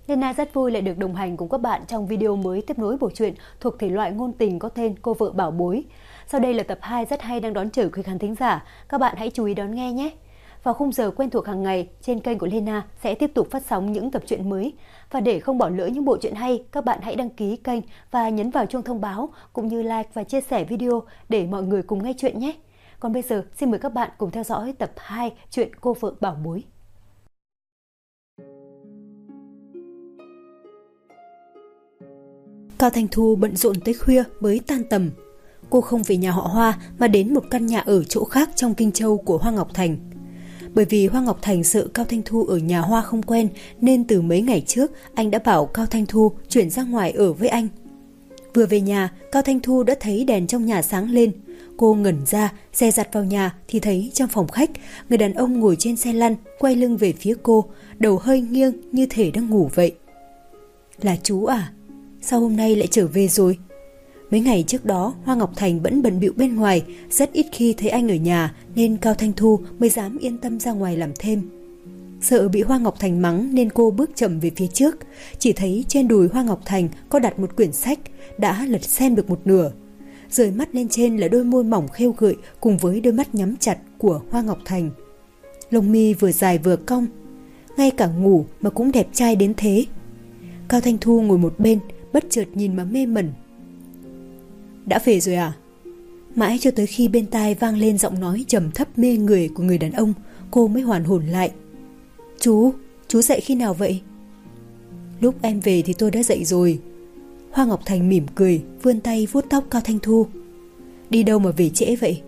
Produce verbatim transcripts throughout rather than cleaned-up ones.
Lena rất vui lại được đồng hành cùng các bạn trong video mới tiếp nối bộ truyện thuộc thể loại ngôn tình có tên Cô vợ bảo bối. Sau đây là tập hai rất hay đang đón chờ quý khán thính giả, các bạn hãy chú ý đón nghe nhé. Vào khung giờ quen thuộc hàng ngày, trên kênh của Lena sẽ tiếp tục phát sóng những tập truyện mới. Và để không bỏ lỡ những bộ truyện hay, các bạn hãy đăng ký kênh và nhấn vào chuông thông báo cũng như like và chia sẻ video để mọi người cùng nghe chuyện nhé. Còn bây giờ, xin mời các bạn cùng theo dõi tập hai truyện Cô vợ bảo bối. Cao Thanh Thu bận rộn tới khuya mới tan tầm. Cô không về nhà họ Hoa mà đến một căn nhà ở chỗ khác trong Kinh Châu của Hoa Ngọc Thành. Bởi vì Hoa Ngọc Thành sợ Cao Thanh Thu ở nhà Hoa không quen nên từ mấy ngày trước anh đã bảo Cao Thanh Thu chuyển ra ngoài ở với anh. Vừa về nhà, Cao Thanh Thu đã thấy đèn trong nhà sáng lên. Cô ngẩn ra, dè dặt vào nhà thì thấy trong phòng khách, người đàn ông ngồi trên xe lăn, quay lưng về phía cô, đầu hơi nghiêng như thể đang ngủ vậy. Là chú à? Sao hôm nay lại trở về rồi? Mấy ngày trước đó, Hoa Ngọc Thành vẫn bận bịu bên ngoài, rất ít khi thấy anh ở nhà nên Cao Thanh Thu mới dám yên tâm ra ngoài làm thêm. Sợ bị Hoa Ngọc Thành mắng nên cô bước chậm về phía trước, chỉ thấy trên đùi Hoa Ngọc Thành có đặt một quyển sách, đã lật xem được một nửa. Rời mắt lên trên là đôi môi mỏng khêu gợi cùng với đôi mắt nhắm chặt của Hoa Ngọc Thành. Lông mi vừa dài vừa cong, ngay cả ngủ mà cũng đẹp trai đến thế. Cao Thanh Thu ngồi một bên, bất chợt nhìn mà mê mẩn. Đã về rồi à? Mãi cho tới khi bên tai vang lên giọng nói trầm thấp mê người của người đàn ông, cô mới hoàn hồn lại. Chú, chú dậy khi nào vậy? Lúc em về thì tôi đã dậy rồi. Hoa Ngọc Thành mỉm cười, vươn tay vuốt tóc Cao Thanh Thu. Đi đâu mà về trễ vậy?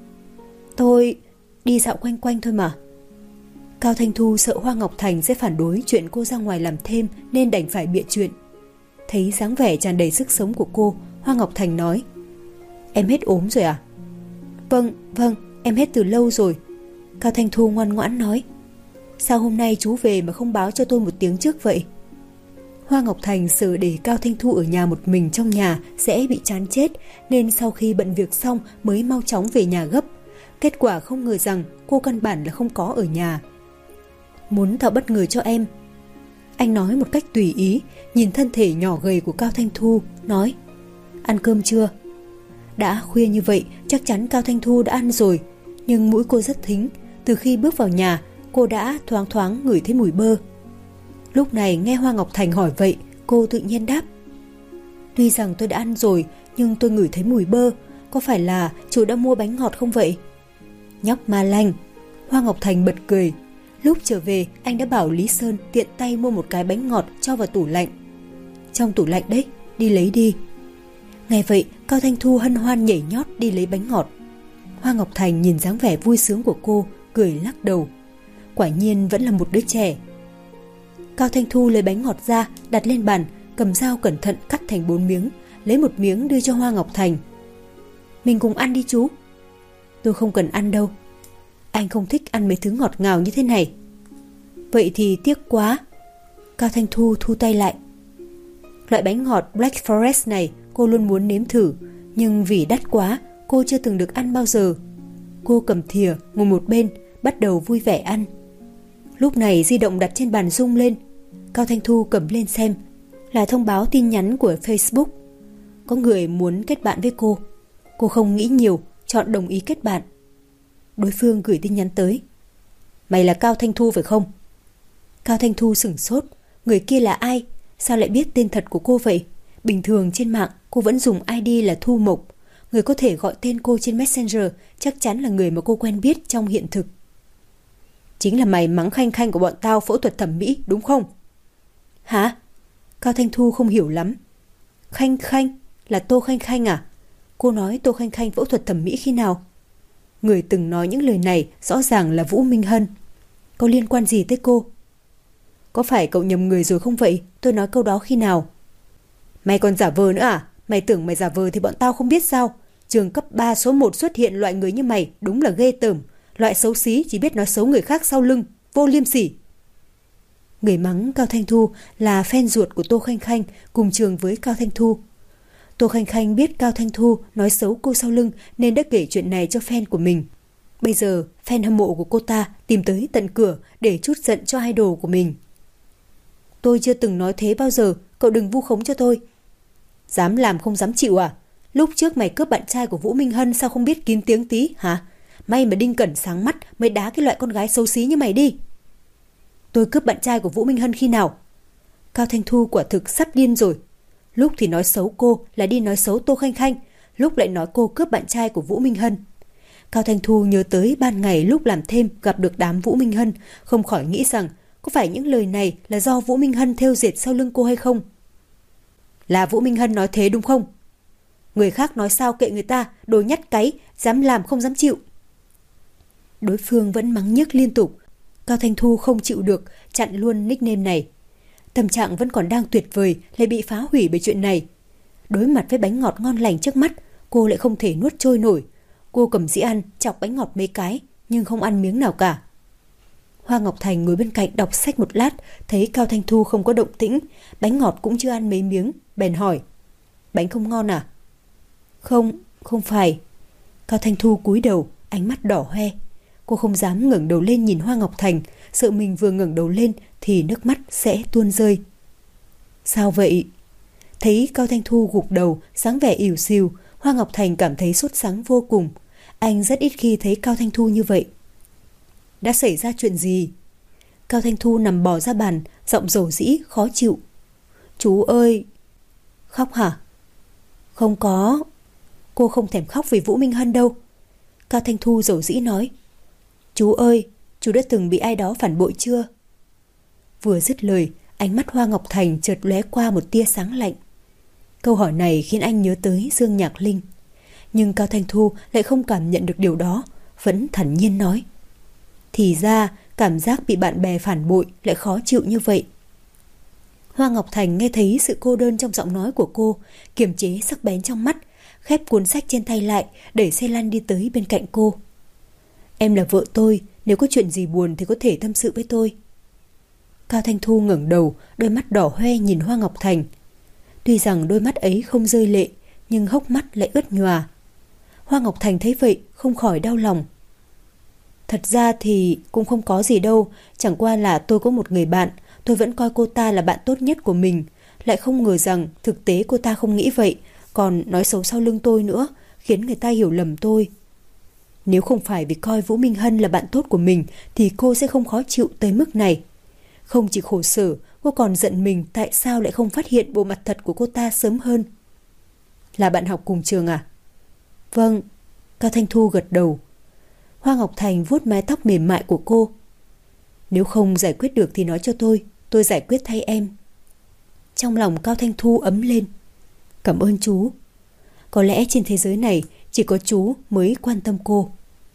Tôi đi dạo quanh quanh thôi mà. Cao Thanh Thu sợ Hoa Ngọc Thành sẽ phản đối chuyện cô ra ngoài làm thêm nên đành phải bịa chuyện. Thấy dáng vẻ tràn đầy sức sống của cô, Hoa Ngọc Thành nói: Em hết ốm rồi à? Vâng, vâng, em hết từ lâu rồi. Cao Thanh Thu ngoan ngoãn nói. Sao hôm nay chú về mà không báo cho tôi một tiếng trước vậy? Hoa Ngọc Thành sợ để Cao Thanh Thu ở nhà một mình trong nhà sẽ bị chán chết nên sau khi bận việc xong mới mau chóng về nhà gấp. Kết quả không ngờ rằng cô căn bản là không có ở nhà. Muốn tạo bất ngờ cho em. Anh nói một cách tùy ý, nhìn thân thể nhỏ gầy của Cao Thanh Thu, nói: Ăn cơm chưa? Đã khuya như vậy, chắc chắn Cao Thanh Thu đã ăn rồi, nhưng mũi cô rất thính, từ khi bước vào nhà, cô đã thoáng thoáng ngửi thấy mùi bơ. Lúc này nghe Hoa Ngọc Thành hỏi vậy, cô tự nhiên đáp: Tuy rằng tôi đã ăn rồi, nhưng tôi ngửi thấy mùi bơ, có phải là chú đã mua bánh ngọt không vậy? Nhóc ma lanh. Hoa Ngọc Thành bật cười. Lúc trở về, anh đã bảo Lý Sơn tiện tay mua một cái bánh ngọt cho vào tủ lạnh. Trong tủ lạnh đấy, đi lấy đi. Nghe vậy, Cao Thanh Thu hân hoan nhảy nhót đi lấy bánh ngọt. Hoa Ngọc Thành nhìn dáng vẻ vui sướng của cô, cười lắc đầu. Quả nhiên vẫn là một đứa trẻ. Cao Thanh Thu lấy bánh ngọt ra, đặt lên bàn, cầm dao cẩn thận cắt thành bốn miếng, lấy một miếng đưa cho Hoa Ngọc Thành. Mình cùng ăn đi chú. Tôi không cần ăn đâu. Anh không thích ăn mấy thứ ngọt ngào như thế này. Vậy thì tiếc quá. Cao Thanh Thu thu tay lại. Loại bánh ngọt Black Forest này cô luôn muốn nếm thử, nhưng vì đắt quá, cô chưa từng được ăn bao giờ. Cô cầm thìa, ngồi một bên, bắt đầu vui vẻ ăn. Lúc này di động đặt trên bàn rung lên. Cao Thanh Thu cầm lên xem, là thông báo tin nhắn của Facebook. Có người muốn kết bạn với cô. Cô không nghĩ nhiều, chọn đồng ý kết bạn. Đối phương gửi tin nhắn tới: Mày là Cao Thanh Thu phải không? Cao Thanh Thu sửng sốt. Người kia là ai? Sao lại biết tên thật của cô vậy? Bình thường trên mạng cô vẫn dùng i đê là Thu Mộc. Người có thể gọi tên cô trên Messenger chắc chắn là người mà cô quen biết trong hiện thực. Chính là mày mắng Khanh Khanh của bọn tao phẫu thuật thẩm mỹ đúng không? Hả? Cao Thanh Thu không hiểu lắm. Khanh Khanh? Là Tô Khanh Khanh à? Cô nói Tô Khanh Khanh phẫu thuật thẩm mỹ khi nào? Người từng nói những lời này rõ ràng là Vũ Minh Hân. Có liên quan gì tới cô? Có phải cậu nhầm người rồi không vậy? Tôi nói câu đó khi nào? Mày còn giả vờ nữa à? Mày tưởng mày giả vờ thì bọn tao không biết sao? Trường cấp ba số một xuất hiện loại người như mày đúng là ghê tởm. Loại xấu xí chỉ biết nói xấu người khác sau lưng, vô liêm sỉ. Người mắng Cao Thanh Thu là fan ruột của Tô Khanh Khanh, cùng trường với Cao Thanh Thu. Tô Khanh Khanh biết Cao Thanh Thu nói xấu cô sau lưng nên đã kể chuyện này cho fan của mình. Bây giờ fan hâm mộ của cô ta tìm tới tận cửa để trút giận cho idol của mình. Tôi chưa từng nói thế bao giờ, cậu đừng vu khống cho tôi. Dám làm không dám chịu à? Lúc trước mày cướp bạn trai của Vũ Minh Hân sao không biết kín tiếng tí hả? May mà Đinh Cẩn sáng mắt mới đá cái loại con gái xấu xí như mày đi. Tôi cướp bạn trai của Vũ Minh Hân khi nào? Cao Thanh Thu quả thực sắp điên rồi. Lúc thì nói xấu cô là đi nói xấu Tô Khanh Khanh, lúc lại nói cô cướp bạn trai của Vũ Minh Hân. Cao Thanh Thu nhớ tới ban ngày lúc làm thêm gặp được đám Vũ Minh Hân, không khỏi nghĩ rằng có phải những lời này là do Vũ Minh Hân thêu dệt sau lưng cô hay không? Là Vũ Minh Hân nói thế đúng không? Người khác nói sao kệ người ta, đồ nhắt cáy, dám làm không dám chịu. Đối phương vẫn mắng nhiếc liên tục. Cao Thanh Thu không chịu được, chặn luôn nickname này. Tâm trạng vẫn còn đang tuyệt vời, lại bị phá hủy bởi chuyện này. Đối mặt với bánh ngọt ngon lành trước mắt, cô lại không thể nuốt trôi nổi. Cô cầm dĩa ăn, chọc bánh ngọt mấy cái, nhưng không ăn miếng nào cả. Hoa Ngọc Thành ngồi bên cạnh đọc sách một lát, thấy Cao Thanh Thu không có động tĩnh, bánh ngọt cũng chưa ăn mấy miếng, bèn hỏi: Bánh không ngon à? Không, không phải. Cao Thanh Thu cúi đầu, ánh mắt đỏ hoe. Cô không dám ngẩng đầu lên nhìn Hoa Ngọc Thành, sợ mình vừa ngẩng đầu lên thì nước mắt sẽ tuôn rơi. Sao vậy? Thấy Cao Thanh Thu gục đầu, dáng vẻ ỉu xìu, Hoa Ngọc Thành cảm thấy sốt sắng vô cùng. Anh rất ít khi thấy Cao Thanh Thu như vậy. Đã xảy ra chuyện gì? Cao Thanh Thu nằm bò ra bàn, giọng dầu dĩ, khó chịu. Chú ơi! Khóc hả? Không có. Cô không thèm khóc vì Vũ Minh Hân đâu. Cao Thanh Thu dầu dĩ nói. Chú ơi! Chú đã từng bị ai đó phản bội chưa? Vừa dứt lời, ánh mắt Hoa Ngọc Thành chợt lóe qua một tia sáng lạnh. Câu hỏi này khiến anh nhớ tới Dương Nhạc Linh. Nhưng Cao Thanh Thu lại không cảm nhận được điều đó, vẫn thản nhiên nói. Thì ra, cảm giác bị bạn bè phản bội lại khó chịu như vậy. Hoa Ngọc Thành nghe thấy sự cô đơn trong giọng nói của cô, kiềm chế sắc bén trong mắt, khép cuốn sách trên tay lại, đẩy xe lăn đi tới bên cạnh cô. Em là vợ tôi, nếu có chuyện gì buồn thì có thể tâm sự với tôi. Cao Thanh Thu ngẩng đầu, đôi mắt đỏ hoe nhìn Hoa Ngọc Thành. Tuy rằng đôi mắt ấy không rơi lệ, nhưng hốc mắt lại ướt nhòa. Hoa Ngọc Thành thấy vậy, không khỏi đau lòng. Thật ra thì cũng không có gì đâu, chẳng qua là tôi có một người bạn, tôi vẫn coi cô ta là bạn tốt nhất của mình, lại không ngờ rằng thực tế cô ta không nghĩ vậy, còn nói xấu sau lưng tôi nữa, khiến người ta hiểu lầm tôi. Nếu không phải vì coi Vũ Minh Hân là bạn tốt của mình thì cô sẽ không khó chịu tới mức này. Không chỉ khổ sở, cô còn giận mình tại sao lại không phát hiện bộ mặt thật của cô ta sớm hơn. Là bạn học cùng trường à? Vâng. Cao Thanh Thu gật đầu. Hoa Ngọc Thành vuốt mái tóc mềm mại của cô. Nếu không giải quyết được thì nói cho tôi, tôi giải quyết thay em. Trong lòng Cao Thanh Thu ấm lên. Cảm ơn chú. Có lẽ trên thế giới này chỉ có chú mới quan tâm cô.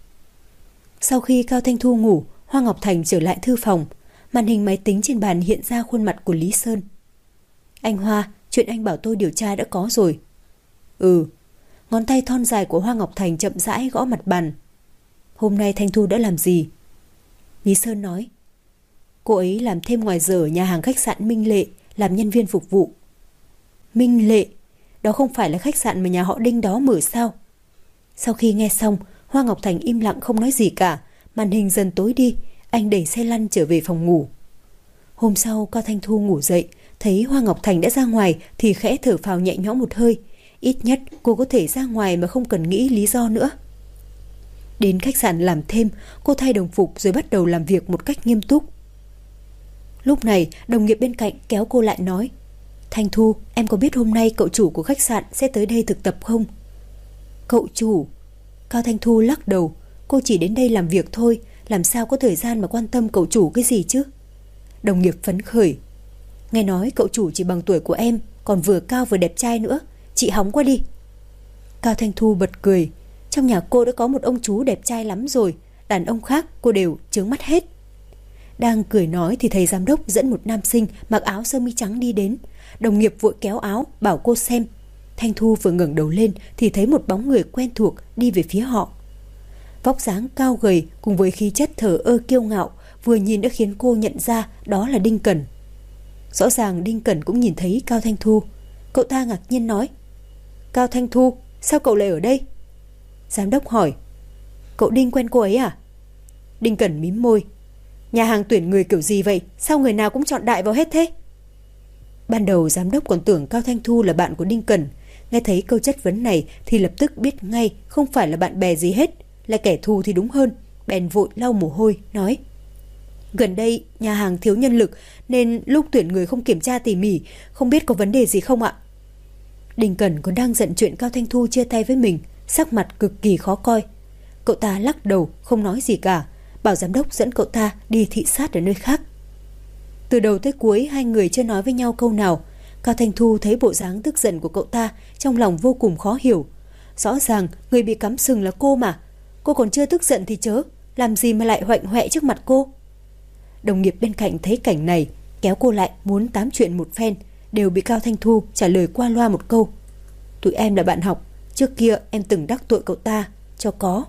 Sau khi Cao Thanh Thu ngủ, Hoa Ngọc Thành trở lại thư phòng. Màn hình máy tính trên bàn hiện ra khuôn mặt của Lý Sơn. Anh Hoa, chuyện anh bảo tôi điều tra đã có rồi. Ừ. Ngón tay thon dài của Hoa Ngọc Thành chậm rãi gõ mặt bàn. Hôm nay Thanh Thu đã làm gì? Lý Sơn nói. Cô ấy làm thêm ngoài giờ ở nhà hàng khách sạn Minh Lệ, làm nhân viên phục vụ. Minh Lệ? Đó không phải là khách sạn mà nhà họ Đinh đó mở sao? Sau khi nghe xong, Hoa Ngọc Thành im lặng không nói gì cả. Màn hình dần tối đi, anh đẩy xe lăn trở về phòng ngủ. Hôm sau Cao Thanh Thu ngủ dậy, thấy Hoa Ngọc Thành đã ra ngoài thì khẽ thở phào nhẹ nhõm một hơi. Ít nhất cô có thể ra ngoài mà không cần nghĩ lý do nữa. Đến khách sạn làm thêm, cô thay đồng phục rồi bắt đầu làm việc một cách nghiêm túc. Lúc này, đồng nghiệp bên cạnh kéo cô lại nói. Thanh Thu, em có biết hôm nay cậu chủ của khách sạn sẽ tới đây thực tập không? Cậu chủ? Cao Thanh Thu lắc đầu. Cô chỉ đến đây làm việc thôi, làm sao có thời gian mà quan tâm cậu chủ cái gì chứ? Đồng nghiệp phấn khởi. Nghe nói cậu chủ chỉ bằng tuổi của em, còn vừa cao vừa đẹp trai nữa. Chị hóng qua đi. Cao Thanh Thu bật cười. Trong nhà cô đã có một ông chú đẹp trai lắm rồi, đàn ông khác cô đều chướng mắt hết. Đang cười nói thì thầy giám đốc dẫn một nam sinh mặc áo sơ mi trắng đi đến. Đồng nghiệp vội kéo áo bảo cô xem. Thanh Thu vừa ngẩng đầu lên thì thấy một bóng người quen thuộc đi về phía họ. Vóc dáng cao gầy cùng với khí chất thờ ơ kiêu ngạo, vừa nhìn đã khiến cô nhận ra đó là Đinh Cẩn. Rõ ràng Đinh Cẩn cũng nhìn thấy Cao Thanh Thu. Cậu ta ngạc nhiên nói. Cao Thanh Thu, sao cậu lại ở đây? Giám đốc hỏi. Cậu Đinh quen cô ấy à? Đinh Cẩn mím môi. Nhà hàng tuyển người kiểu gì vậy? Sao người nào cũng chọn đại vào hết thế? Ban đầu giám đốc còn tưởng Cao Thanh Thu là bạn của Đinh Cẩn. Nghe thấy câu chất vấn này thì lập tức biết ngay không phải là bạn bè gì hết, là kẻ thù thì đúng hơn. Bèn vội lau mồ hôi, nói: Gần đây nhà hàng thiếu nhân lực nên lúc tuyển người không kiểm tra tỉ mỉ, không biết có vấn đề gì không ạ? Đinh Cẩn còn đang giận chuyện Cao Thanh Thu chia tay với mình, sắc mặt cực kỳ khó coi. Cậu ta lắc đầu không nói gì cả, bảo giám đốc dẫn cậu ta đi thị sát ở nơi khác. Từ đầu tới cuối hai người chưa nói với nhau câu nào. Cao Thanh Thu thấy bộ dáng tức giận của cậu ta, trong lòng vô cùng khó hiểu. Rõ ràng người bị cắm sừng là cô mà, cô còn chưa tức giận thì chớ, làm gì mà lại hoạnh hoẹ trước mặt cô. Đồng nghiệp bên cạnh thấy cảnh này, kéo cô lại muốn tám chuyện một phen, đều bị Cao Thanh Thu trả lời qua loa một câu: Tụi em là bạn học, trước kia em từng đắc tội cậu ta, cho có.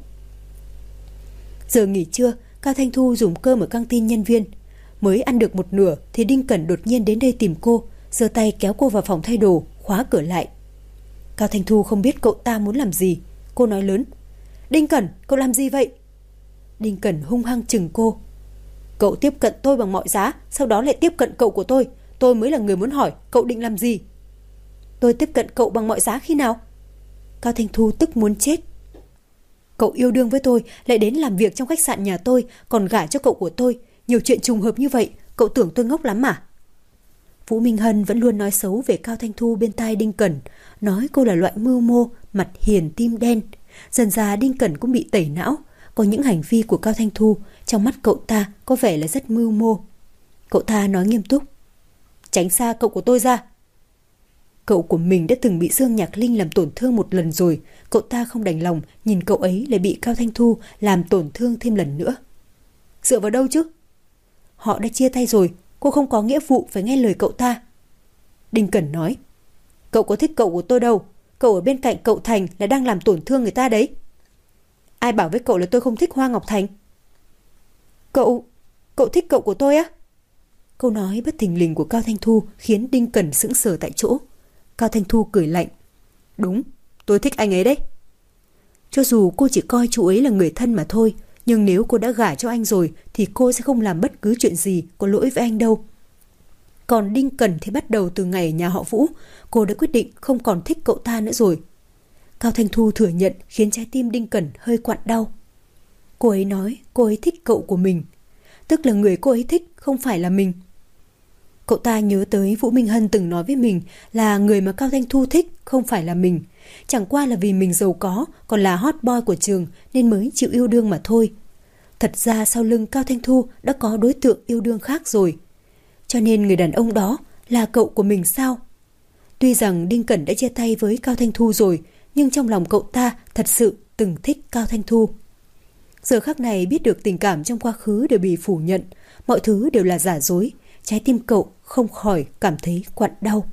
Giờ nghỉ trưa, Cao Thanh Thu dùng cơm ở căng tin nhân viên. Mới ăn được một nửa thì Đinh Cẩn đột nhiên đến đây tìm cô, giơ tay kéo cô vào phòng thay đồ, khóa cửa lại. Cao Thanh Thu không biết cậu ta muốn làm gì, cô nói lớn: Đinh Cẩn, cậu làm gì vậy? Đinh Cẩn hung hăng chừng cô: Cậu tiếp cận tôi bằng mọi giá, sau đó lại tiếp cận cậu của tôi. Tôi mới là người muốn hỏi cậu định làm gì. Tôi tiếp cận cậu bằng mọi giá khi nào? Cao Thanh Thu tức muốn chết. Cậu yêu đương với tôi, lại đến làm việc trong khách sạn nhà tôi, còn gả cho cậu của tôi. Nhiều chuyện trùng hợp như vậy, cậu tưởng tôi ngốc lắm à? Vũ Minh Hân vẫn luôn nói xấu về Cao Thanh Thu bên tai Đinh Cẩn, nói cô là loại mưu mô, mặt hiền tim đen. Dần dà Đinh Cẩn cũng bị tẩy não, có những hành vi của Cao Thanh Thu trong mắt cậu ta có vẻ là rất mưu mô. Cậu ta nói nghiêm túc: Tránh xa cậu của tôi ra. Cậu của mình đã từng bị Dương Nhạc Linh làm tổn thương một lần rồi, cậu ta không đành lòng nhìn cậu ấy lại bị Cao Thanh Thu làm tổn thương thêm lần nữa. Dựa vào đâu chứ? Họ đã chia tay rồi, cô không có nghĩa vụ phải nghe lời cậu ta. Đinh Cẩn nói: Cậu có thích cậu của tôi đâu, cậu ở bên cạnh cậu Thành là đang làm tổn thương người ta đấy. Ai bảo với cậu là tôi không thích Hoa Ngọc Thành? Cậu, cậu thích cậu của tôi á? Câu nói bất thình lình của Cao Thanh Thu khiến Đinh Cẩn sững sờ tại chỗ. Cao Thanh Thu cười lạnh: Đúng, tôi thích anh ấy đấy. Cho dù cô chỉ coi chú ấy là người thân mà thôi, nhưng nếu cô đã gả cho anh rồi thì cô sẽ không làm bất cứ chuyện gì có lỗi với anh đâu. Còn Đinh Cẩn thì bắt đầu từ ngày ở nhà họ Vũ, cô đã quyết định không còn thích cậu ta nữa rồi. Cao Thanh Thu thừa nhận khiến trái tim Đinh Cẩn hơi quặn đau. Cô ấy nói cô ấy thích cậu của mình, tức là người cô ấy thích không phải là mình. Cậu ta nhớ tới Vũ Minh Hân từng nói với mình là người mà Cao Thanh Thu thích không phải là mình. Chẳng qua là vì mình giàu có, còn là hot boy của trường nên mới chịu yêu đương mà thôi. Thật ra sau lưng Cao Thanh Thu đã có đối tượng yêu đương khác rồi. Cho nên người đàn ông đó là cậu của mình sao? Tuy rằng Đinh Cẩn đã chia tay với Cao Thanh Thu rồi, nhưng trong lòng cậu ta thật sự từng thích Cao Thanh Thu. Giờ khắc này biết được tình cảm trong quá khứ đều bị phủ nhận, mọi thứ đều là giả dối, trái tim cậu không khỏi cảm thấy quặn đau.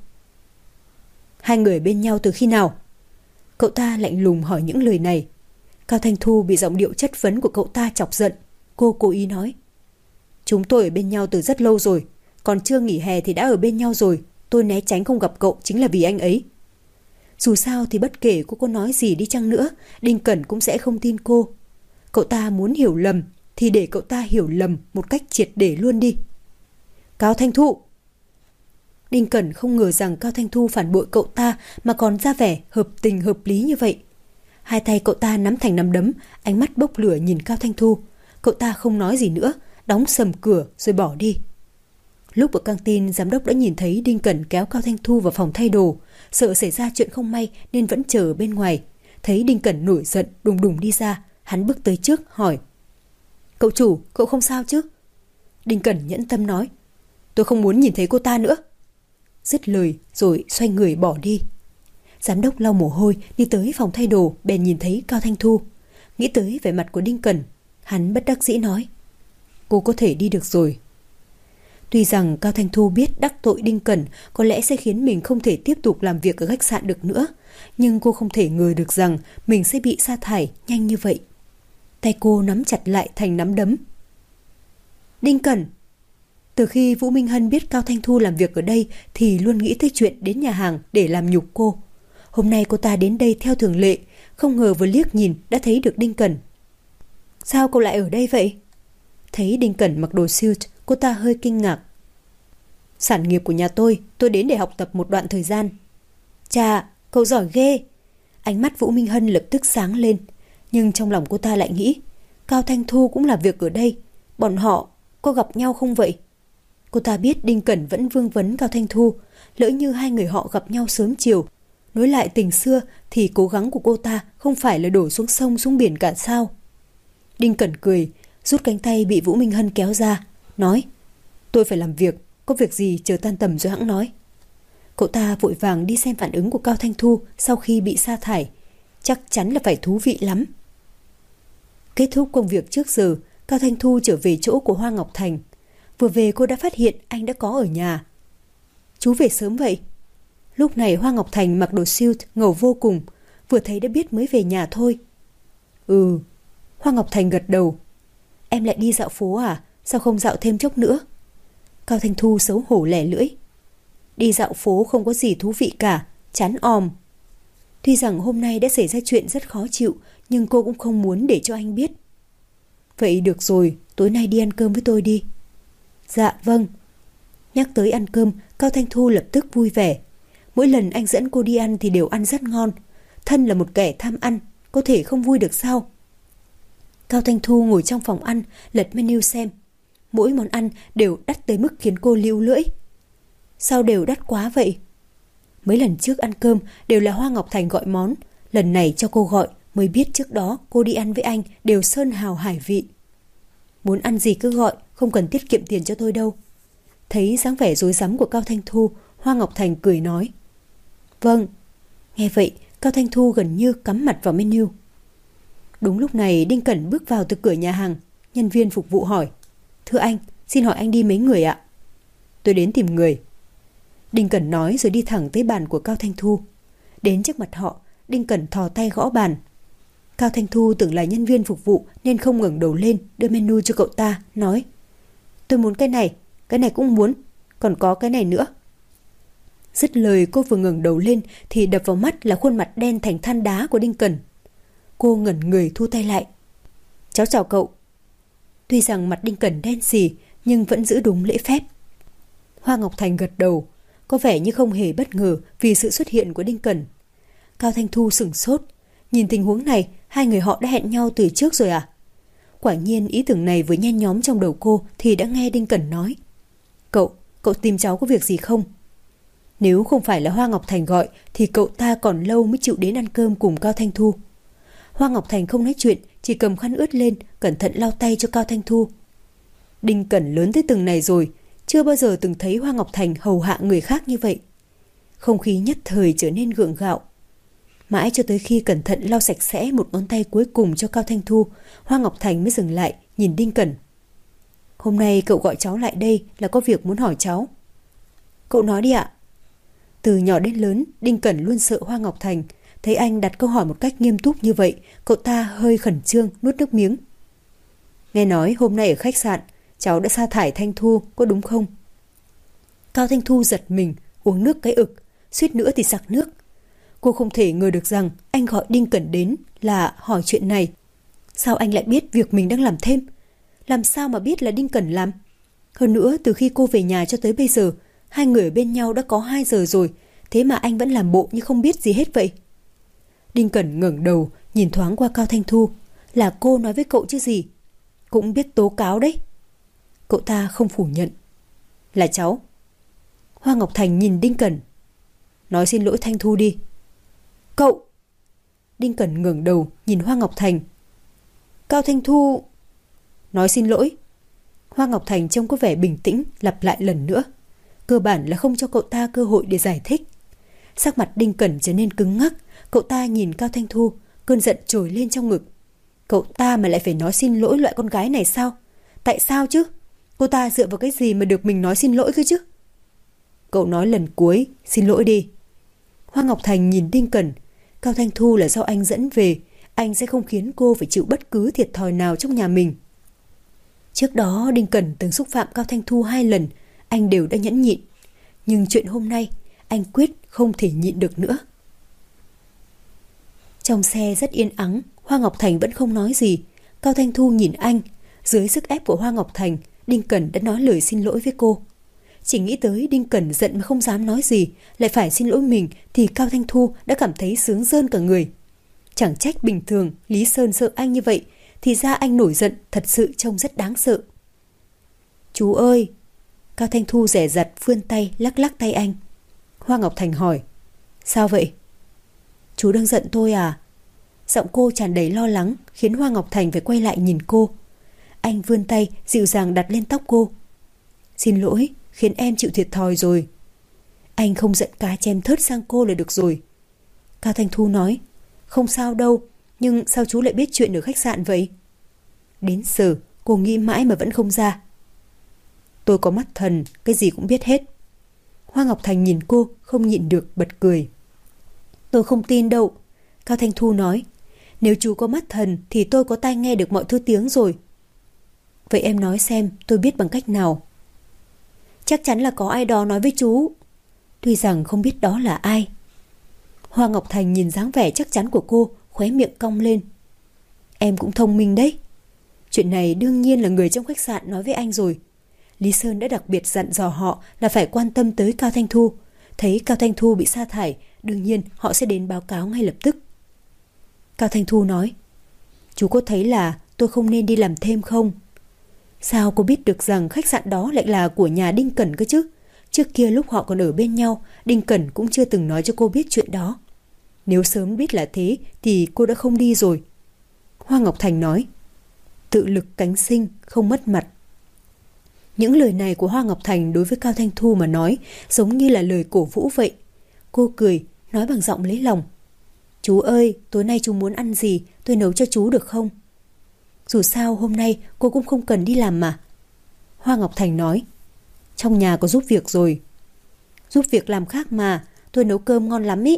Hai người bên nhau từ khi nào? Cậu ta lạnh lùng hỏi những lời này. Cao Thanh Thu bị giọng điệu chất vấn của cậu ta chọc giận. Cô cố ý nói: Chúng tôi ở bên nhau từ rất lâu rồi, còn chưa nghỉ hè thì đã ở bên nhau rồi. Tôi né tránh không gặp cậu chính là vì anh ấy. Dù sao thì bất kể cô có nói gì đi chăng nữa, Đinh Cẩn cũng sẽ không tin cô. Cậu ta muốn hiểu lầm thì để cậu ta hiểu lầm một cách triệt để luôn đi. Cao Thanh Thu! Đinh Cẩn không ngờ rằng Cao Thanh Thu phản bội cậu ta mà còn ra vẻ hợp tình hợp lý như vậy. Hai tay cậu ta nắm thành nắm đấm, ánh mắt bốc lửa nhìn Cao Thanh Thu. Cậu ta không nói gì nữa, đóng sầm cửa rồi bỏ đi. Lúc ở căng tin, giám đốc đã nhìn thấy Đinh Cẩn kéo Cao Thanh Thu vào phòng thay đồ. Sợ xảy ra chuyện không may nên vẫn chờ bên ngoài. Thấy Đinh Cẩn nổi giận đùng đùng đi ra, hắn bước tới trước hỏi: Cậu chủ, cậu không sao chứ? Đinh Cẩn nhẫn tâm nói: Tôi không muốn nhìn thấy cô ta nữa. Dứt lời rồi xoay người bỏ đi. Giám đốc lau mồ hôi đi tới phòng thay đồ, bèn nhìn thấy Cao Thanh Thu. Nghĩ tới vẻ mặt của Đinh Cẩn, hắn bất đắc dĩ nói: Cô có thể đi được rồi. Tuy rằng Cao Thanh Thu biết đắc tội Đinh Cẩn có lẽ sẽ khiến mình không thể tiếp tục làm việc ở khách sạn được nữa, nhưng cô không thể ngờ được rằng mình sẽ bị sa thải nhanh như vậy. Tay cô nắm chặt lại thành nắm đấm. Đinh Cẩn! Từ khi Vũ Minh Hân biết Cao Thanh Thu làm việc ở đây thì luôn nghĩ tới chuyện đến nhà hàng để làm nhục cô. Hôm nay cô ta đến đây theo thường lệ, không ngờ vừa liếc nhìn đã thấy được Đinh Cẩn. Sao cậu lại ở đây vậy? Thấy Đinh Cẩn mặc đồ suit, cô ta hơi kinh ngạc. Sản nghiệp của nhà tôi, tôi đến để học tập một đoạn thời gian. Chà, cậu giỏi ghê. Ánh mắt Vũ Minh Hân lập tức sáng lên. Nhưng trong lòng cô ta lại nghĩ, Cao Thanh Thu cũng làm việc ở đây. Bọn họ có gặp nhau không vậy? Cô ta biết Đinh Cẩn vẫn vương vấn Cao Thanh Thu. Lỡ như hai người họ gặp nhau sớm chiều, nối lại tình xưa, thì cố gắng của cô ta không phải là đổ xuống sông xuống biển cả sao? Đinh Cẩn cười, rút cánh tay bị Vũ Minh Hân kéo ra, nói: Tôi phải làm việc, có việc gì chờ tan tầm rồi hẵng nói. Cậu ta vội vàng đi xem phản ứng của Cao Thanh Thu sau khi bị sa thải. Chắc chắn là phải thú vị lắm. Kết thúc công việc trước giờ, Cao Thanh Thu trở về chỗ của Hoa Ngọc Thành. Vừa về cô đã phát hiện anh đã có ở nhà. Chú về sớm vậy? Lúc này Hoa Ngọc Thành mặc đồ suit ngầu vô cùng, vừa thấy đã biết mới về nhà thôi. Ừ. Hoa Ngọc Thành gật đầu. Em lại đi dạo phố à? Sao không dạo thêm chốc nữa? Cao Thanh Thu xấu hổ lẻ lưỡi. Đi dạo phố không có gì thú vị cả, chán òm. Tuy rằng hôm nay đã xảy ra chuyện rất khó chịu, nhưng cô cũng không muốn để cho anh biết. Vậy được rồi, tối nay đi ăn cơm với tôi đi. Dạ vâng. Nhắc tới ăn cơm, Cao Thanh Thu lập tức vui vẻ. Mỗi lần anh dẫn cô đi ăn thì đều ăn rất ngon. Thân là một kẻ tham ăn, có thể không vui được sao? Cao Thanh Thu ngồi trong phòng ăn, lật menu xem. Mỗi món ăn đều đắt tới mức khiến cô líu lưỡi. Sao đều đắt quá vậy? Mấy lần trước ăn cơm đều là Hoa Ngọc Thành gọi món. Lần này cho cô gọi mới biết trước đó cô đi ăn với anh đều sơn hào hải vị. Muốn ăn gì cứ gọi, không cần tiết kiệm tiền cho tôi đâu. Thấy dáng vẻ rối rắm của Cao Thanh Thu, Hoa Ngọc Thành cười nói: Vâng. Nghe vậy, Cao Thanh Thu gần như cắm mặt vào menu. Đúng lúc này Đinh Cẩn bước vào từ cửa nhà hàng. Nhân viên phục vụ hỏi: Thưa anh, xin hỏi anh đi mấy người ạ? Tôi đến tìm người. Đinh Cẩn nói rồi đi thẳng tới bàn của Cao Thanh Thu. Đến trước mặt họ, Đinh Cẩn thò tay gõ bàn. Cao Thanh Thu tưởng là nhân viên phục vụ nên không ngẩng đầu lên, đưa menu cho cậu ta, nói: Tôi muốn cái này, cái này cũng muốn, còn có cái này nữa. Dứt lời cô vừa ngẩng đầu lên thì đập vào mắt là khuôn mặt đen thành than đá của Đinh Cẩn. Cô ngẩn người thu tay lại. Cháu chào cậu. Tuy rằng mặt Đinh Cẩn đen xì nhưng vẫn giữ đúng lễ phép. Hoa Ngọc Thành gật đầu, có vẻ như không hề bất ngờ vì sự xuất hiện của Đinh Cẩn. Cao Thanh Thu sửng sốt. Nhìn tình huống này, hai người họ đã hẹn nhau từ trước rồi à? Quả nhiên ý tưởng này vừa nhen nhóm trong đầu cô thì đã nghe Đinh Cẩn nói: Cậu, cậu tìm cháu có việc gì không? Nếu không phải là Hoa Ngọc Thành gọi thì cậu ta còn lâu mới chịu đến ăn cơm cùng Cao Thanh Thu. Hoa Ngọc Thành không nói chuyện, chỉ cầm khăn ướt lên, cẩn thận lau tay cho Cao Thanh Thu. Đinh Cẩn lớn tới từng này rồi, chưa bao giờ từng thấy Hoa Ngọc Thành hầu hạ người khác như vậy. Không khí nhất thời trở nên gượng gạo. Mãi cho tới khi cẩn thận lau sạch sẽ một ngón tay cuối cùng cho Cao Thanh Thu, Hoa Ngọc Thành mới dừng lại, nhìn Đinh Cẩn. Hôm nay cậu gọi cháu lại đây là có việc muốn hỏi cháu. Cậu nói đi ạ. Từ nhỏ đến lớn, Đinh Cẩn luôn sợ Hoa Ngọc Thành. Thấy anh đặt câu hỏi một cách nghiêm túc như vậy, cậu ta hơi khẩn trương, nuốt nước miếng. Nghe nói hôm nay ở khách sạn, cháu đã sa thải Thanh Thu, có đúng không? Cao Thanh Thu giật mình, uống nước cái ực, suýt nữa thì sặc nước. Cô không thể ngờ được rằng anh gọi Đinh Cẩn đến là hỏi chuyện này. Sao anh lại biết việc mình đang làm thêm? Làm sao mà biết là Đinh Cẩn làm? Hơn nữa, từ khi cô về nhà cho tới bây giờ, hai người ở bên nhau đã có hai giờ rồi, thế mà anh vẫn làm bộ như không biết gì hết vậy. Đinh Cẩn ngẩng đầu, nhìn thoáng qua Cao Thanh Thu. Là cô nói với cậu chứ gì? Cũng biết tố cáo đấy. Cậu ta không phủ nhận. Là cháu. Hoa Ngọc Thành nhìn Đinh Cẩn. Nói xin lỗi Thanh Thu đi. Cậu! Đinh Cẩn ngẩng đầu, nhìn Hoa Ngọc Thành. Cao Thanh Thu... Nói xin lỗi. Hoa Ngọc Thành trông có vẻ bình tĩnh, lặp lại lần nữa. Cơ bản là không cho cậu ta cơ hội để giải thích. Sắc mặt Đinh Cẩn trở nên cứng ngắc. Cậu ta nhìn Cao Thanh Thu, cơn giận trồi lên trong ngực. Cậu ta mà lại phải nói xin lỗi loại con gái này sao? Tại sao chứ? Cô ta dựa vào cái gì mà được mình nói xin lỗi cơ chứ? Cậu nói lần cuối, xin lỗi đi. Hoa Ngọc Thành nhìn Đinh Cẩn. Cao Thanh Thu là do anh dẫn về, anh sẽ không khiến cô phải chịu bất cứ thiệt thòi nào trong nhà mình. Trước đó Đinh Cẩn từng xúc phạm Cao Thanh Thu hai lần, anh đều đã nhẫn nhịn. Nhưng chuyện hôm nay, anh quyết không thể nhịn được nữa. Trong xe rất yên ắng, Hoa Ngọc Thành vẫn không nói gì. Cao Thanh Thu nhìn anh. Dưới sức ép của Hoa Ngọc Thành, Đinh Cẩn đã nói lời xin lỗi với cô. Chỉ nghĩ tới Đinh Cẩn giận mà không dám nói gì, lại phải xin lỗi mình, thì Cao Thanh Thu đã cảm thấy sướng rơn cả người. Chẳng trách bình thường Lý Sơn sợ anh như vậy, thì ra anh nổi giận thật sự trông rất đáng sợ. Chú ơi! Cao Thanh Thu dè dặt vươn tay lắc lắc tay anh. Hoa Ngọc Thành hỏi. Sao vậy? Chú đang giận tôi à? Giọng cô tràn đầy lo lắng, khiến Hoa Ngọc Thành phải quay lại nhìn cô. Anh vươn tay dịu dàng đặt lên tóc cô. Xin lỗi, khiến em chịu thiệt thòi rồi. Anh không giận cá chém thớt sang cô là được rồi. Cao Thanh Thu nói. Không sao đâu, nhưng sao chú lại biết chuyện ở khách sạn vậy? Đến giờ cô nghĩ mãi mà vẫn không ra. Tôi có mắt thần, cái gì cũng biết hết. Hoa Ngọc Thành nhìn cô, không nhịn được bật cười. Tôi không tin đâu. Cao Thanh Thu nói. Nếu chú có mắt thần thì tôi có tai nghe được mọi thứ tiếng rồi. Vậy em nói xem tôi biết bằng cách nào? Chắc chắn là có ai đó nói với chú. Tuy rằng không biết đó là ai. Hoa Ngọc Thành nhìn dáng vẻ chắc chắn của cô, khóe miệng cong lên. Em cũng thông minh đấy. Chuyện này đương nhiên là người trong khách sạn nói với anh rồi. Lý Sơn đã đặc biệt dặn dò họ là phải quan tâm tới Cao Thanh Thu. Thấy Cao Thanh Thu bị sa thải, đương nhiên họ sẽ đến báo cáo ngay lập tức. Cao Thanh Thu nói. Chú có thấy là tôi không nên đi làm thêm không? Sao cô biết được rằng khách sạn đó lại là của nhà Đinh Cẩn cơ chứ? Trước kia lúc họ còn ở bên nhau, Đinh Cẩn cũng chưa từng nói cho cô biết chuyện đó. Nếu sớm biết là thế thì cô đã không đi rồi. Hoa Ngọc Thành nói. Tự lực cánh sinh, không mất mặt. Những lời này của Hoa Ngọc Thành đối với Cao Thanh Thu mà nói giống như là lời cổ vũ vậy. Cô cười, nói bằng giọng lấy lòng. Chú ơi, tối nay chú muốn ăn gì, tôi nấu cho chú được không? Dù sao hôm nay cô cũng không cần đi làm mà. Hoa Ngọc Thành nói. Trong nhà có giúp việc rồi. Giúp việc làm khác mà, tôi nấu cơm ngon lắm ý.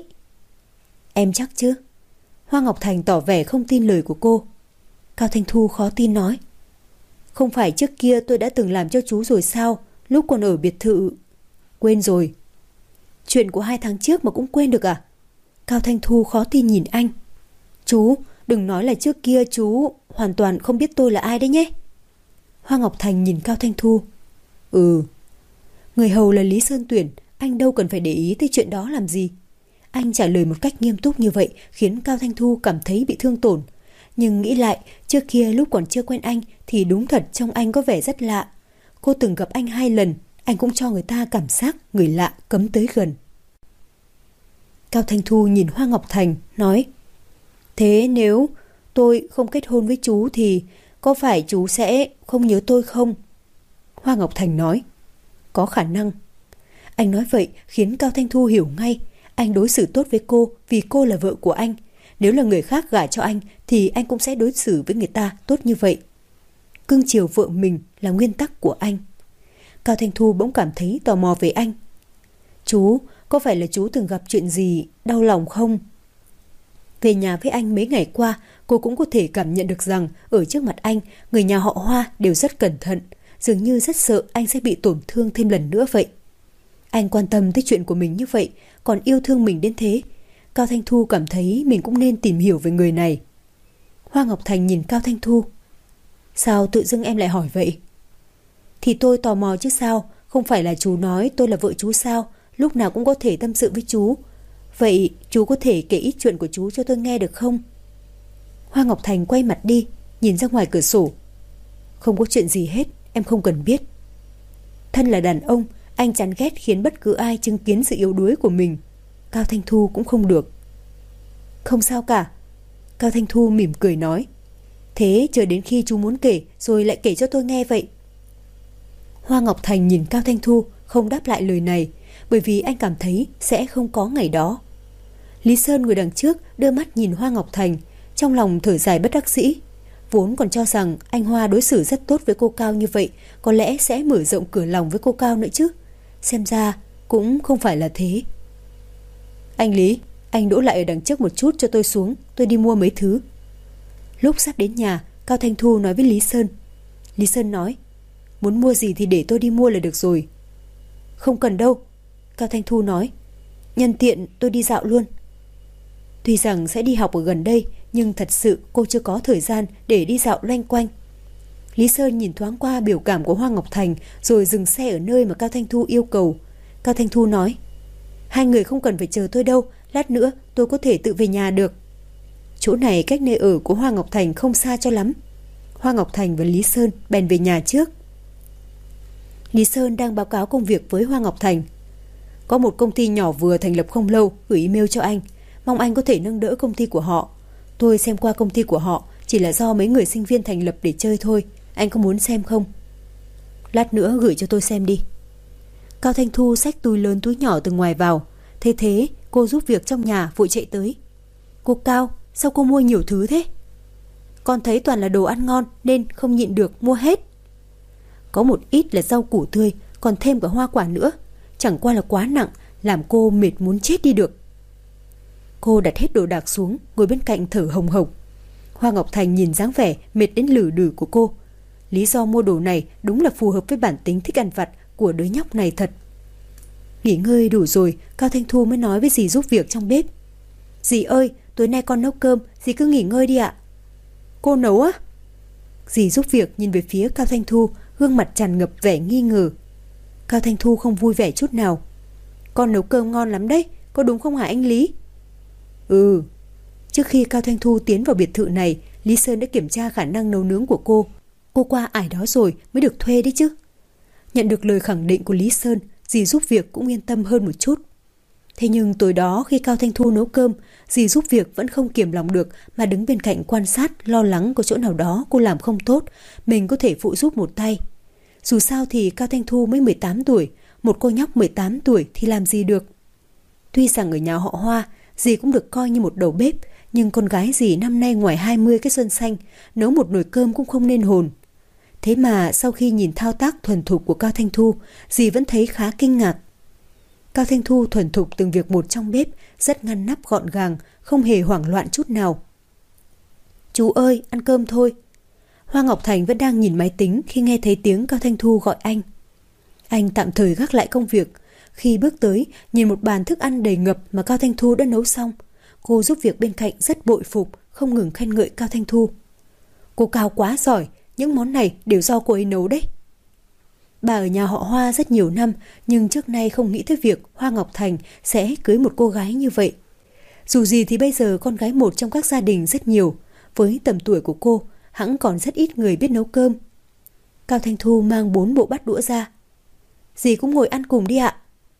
Em chắc chứ? Hoa Ngọc Thành tỏ vẻ không tin lời của cô. Cao Thanh Thu khó tin nói. Không phải trước kia tôi đã từng làm cho chú rồi sao, lúc còn ở biệt thự. Quên rồi. Chuyện của hai tháng trước mà cũng quên được à? Cao Thanh Thu khó tin nhìn anh. Chú, đừng nói là trước kia chú hoàn toàn không biết tôi là ai đấy nhé. Hoa Ngọc Thành nhìn Cao Thanh Thu. Ừ. Người hầu là Lý Sơn tuyển, anh đâu cần phải để ý tới chuyện đó làm gì. Anh trả lời một cách nghiêm túc như vậy khiến Cao Thanh Thu cảm thấy bị thương tổn. Nhưng nghĩ lại, trước kia lúc còn chưa quen anh thì đúng thật trông anh có vẻ rất lạ. Cô từng gặp anh hai lần, anh cũng cho người ta cảm giác người lạ cấm tới gần. Cao Thanh Thu nhìn Hoa Ngọc Thành, nói. Thế nếu tôi không kết hôn với chú thì có phải chú sẽ không nhớ tôi không? Hoa Ngọc Thành nói. Có khả năng. Anh nói vậy khiến Cao Thanh Thu hiểu ngay. Anh đối xử tốt với cô vì cô là vợ của anh. Nếu là người khác gả cho anh thì anh cũng sẽ đối xử với người ta tốt như vậy. Cưng chiều vợ mình là nguyên tắc của anh. Cao Thanh Thu bỗng cảm thấy tò mò về anh. Chú, có phải là chú từng gặp chuyện gì đau lòng không? Về nhà với anh mấy ngày qua, cô cũng có thể cảm nhận được rằng ở trước mặt anh, người nhà họ Hoa đều rất cẩn thận, dường như rất sợ anh sẽ bị tổn thương thêm lần nữa vậy. Anh quan tâm tới chuyện của mình như vậy, còn yêu thương mình đến thế. Cao Thanh Thu cảm thấy mình cũng nên tìm hiểu về người này. Hoa Ngọc Thành nhìn Cao Thanh Thu. Sao tự dưng em lại hỏi vậy? Thì tôi tò mò chứ sao, không phải là chú nói tôi là vợ chú sao, lúc nào cũng có thể tâm sự với chú. Vậy chú có thể kể ít chuyện của chú cho tôi nghe được không? Hoa Ngọc Thành quay mặt đi, nhìn ra ngoài cửa sổ. Không có chuyện gì hết, em không cần biết. Thân là đàn ông, anh chán ghét khiến bất cứ ai chứng kiến sự yếu đuối của mình. Cao Thanh Thu cũng không được. Không sao cả. Cao Thanh Thu mỉm cười nói. Thế chờ đến khi chú muốn kể rồi lại kể cho tôi nghe vậy. Hoa Ngọc Thành nhìn Cao Thanh Thu, không đáp lại lời này, bởi vì anh cảm thấy sẽ không có ngày đó. Lý Sơn ngồi đằng trước đưa mắt nhìn Hoa Ngọc Thành, trong lòng thở dài bất đắc dĩ. Vốn còn cho rằng anh Hoa đối xử rất tốt với cô Cao như vậy, có lẽ sẽ mở rộng cửa lòng với cô Cao nữa chứ. Xem ra cũng không phải là thế. Anh Lý, anh đỗ lại ở đằng trước một chút cho tôi xuống, tôi đi mua mấy thứ. Lúc sắp đến nhà, Cao Thanh Thu nói với Lý Sơn. Lý Sơn nói, muốn mua gì thì để tôi đi mua là được rồi. Không cần đâu, Cao Thanh Thu nói, nhân tiện tôi đi dạo luôn. Tuy rằng sẽ đi học ở gần đây, nhưng thật sự cô chưa có thời gian để đi dạo loanh quanh. Lý Sơn nhìn thoáng qua biểu cảm của Hoa Ngọc Thành rồi dừng xe ở nơi mà Cao Thanh Thu yêu cầu. Cao Thanh Thu nói: Hai người không cần phải chờ tôi đâu, lát nữa tôi có thể tự về nhà được. Chỗ này cách nơi ở của Hoa Ngọc Thành không xa cho lắm. Hoa Ngọc Thành và Lý Sơn bèn về nhà trước. Lý Sơn đang báo cáo công việc với Hoa Ngọc Thành. Có một công ty nhỏ vừa thành lập không lâu gửi email cho anh, mong anh có thể nâng đỡ công ty của họ. Tôi xem qua công ty của họ, chỉ là do mấy người sinh viên thành lập để chơi thôi. Anh có muốn xem không? Lát nữa gửi cho tôi xem đi. Cao Thanh Thu xách túi lớn túi nhỏ từ ngoài vào. Thế thế cô giúp việc trong nhà vội chạy tới: Cô Cao, sao cô mua nhiều thứ thế? Con thấy toàn là đồ ăn ngon nên không nhịn được mua hết. Có một ít là rau củ tươi, còn thêm cả hoa quả nữa. Chẳng qua là quá nặng, làm cô mệt muốn chết đi được. Cô đặt hết đồ đạc xuống, ngồi bên cạnh thở hồng hộc. Hoa Ngọc Thành nhìn dáng vẻ mệt đến lử đừ của cô. Lý do mua đồ này đúng là phù hợp với bản tính thích ăn vặt của đứa nhóc này thật. Nghỉ ngơi đủ rồi, Cao Thanh Thu mới nói với dì giúp việc trong bếp: Dì ơi, tối nay con nấu cơm, dì cứ nghỉ ngơi đi ạ. Cô nấu á? Dì giúp việc nhìn về phía Cao Thanh Thu, gương mặt tràn ngập vẻ nghi ngờ. Cao Thanh Thu không vui vẻ chút nào. Con nấu cơm ngon lắm đấy, có đúng không hả anh Lý? Ừ. Trước khi Cao Thanh Thu tiến vào biệt thự này, Lý Sơn đã kiểm tra khả năng nấu nướng của cô. Cô qua ải đó rồi mới được thuê đấy chứ. Nhận được lời khẳng định của Lý Sơn, dì giúp việc cũng yên tâm hơn một chút. Thế nhưng tối đó khi Cao Thanh Thu nấu cơm, dì giúp việc vẫn không kiềm lòng được mà đứng bên cạnh quan sát, lo lắng có chỗ nào đó cô làm không tốt, mình có thể phụ giúp một tay. Dù sao thì Cao Thanh Thu mới mười tám tuổi, một cô nhóc mười tám tuổi thì làm gì được. Tuy rằng ở nhà họ Hoa, dì cũng được coi như một đầu bếp, nhưng con gái dì năm nay ngoài hai mươi cái xuân xanh, nấu một nồi cơm cũng không nên hồn. Thế mà sau khi nhìn thao tác thuần thục của Cao Thanh Thu, dì vẫn thấy khá kinh ngạc. Cao Thanh Thu thuần thục từng việc một trong bếp, rất ngăn nắp gọn gàng, không hề hoảng loạn chút nào. Chú ơi, ăn cơm thôi. Hoa Ngọc Thành vẫn đang nhìn máy tính khi nghe thấy tiếng Cao Thanh Thu gọi anh. Anh tạm thời gác lại công việc. Khi bước tới, nhìn một bàn thức ăn đầy ngập mà Cao Thanh Thu đã nấu xong. Cô giúp việc bên cạnh rất bội phục, không ngừng khen ngợi Cao Thanh Thu. Cô Cao quá giỏi, những món này đều do cô ấy nấu đấy. Bà ở nhà họ Hoa rất nhiều năm, nhưng trước nay không nghĩ tới việc Hoa Ngọc Thành sẽ cưới một cô gái như vậy. Dù gì thì bây giờ con gái một trong các gia đình rất nhiều. Với tầm tuổi của cô, hẳn còn rất ít người biết nấu cơm. Cao Thanh Thu mang bốn bộ bát đũa ra. Dì cũng ngồi ăn cùng đi ạ.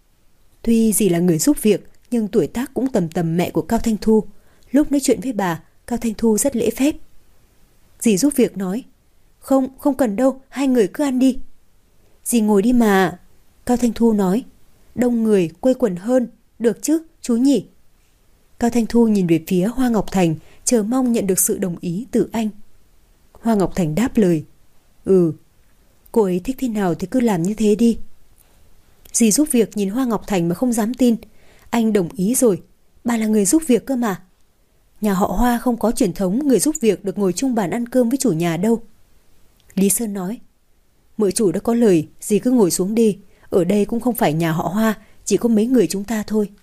Tuy dì là người giúp việc, nhưng tuổi tác cũng tầm tầm mẹ của Cao Thanh Thu. Lúc nói chuyện với bà, Cao Thanh Thu rất lễ phép. Dì giúp việc nói: Không, không cần đâu, hai người cứ ăn đi. Dì ngồi đi mà. Cao Thanh Thu nói: Đông người, quây quần hơn, được chứ, chú nhỉ? Cao Thanh Thu nhìn về phía Hoa Ngọc Thành, chờ mong nhận được sự đồng ý từ anh. Hoa Ngọc Thành đáp lời: Ừ. Cô ấy thích thế nào thì cứ làm như thế đi. Dì giúp việc nhìn Hoa Ngọc Thành mà không dám tin. Anh đồng ý rồi, bà là người giúp việc cơ mà. Nhà họ Hoa không có truyền thống người giúp việc được ngồi chung bàn ăn cơm với chủ nhà đâu. Lý Sơn nói: Mợ chủ đã có lời, dì cứ ngồi xuống đi. Ở đây cũng không phải nhà họ Hoa, chỉ có mấy người chúng ta thôi.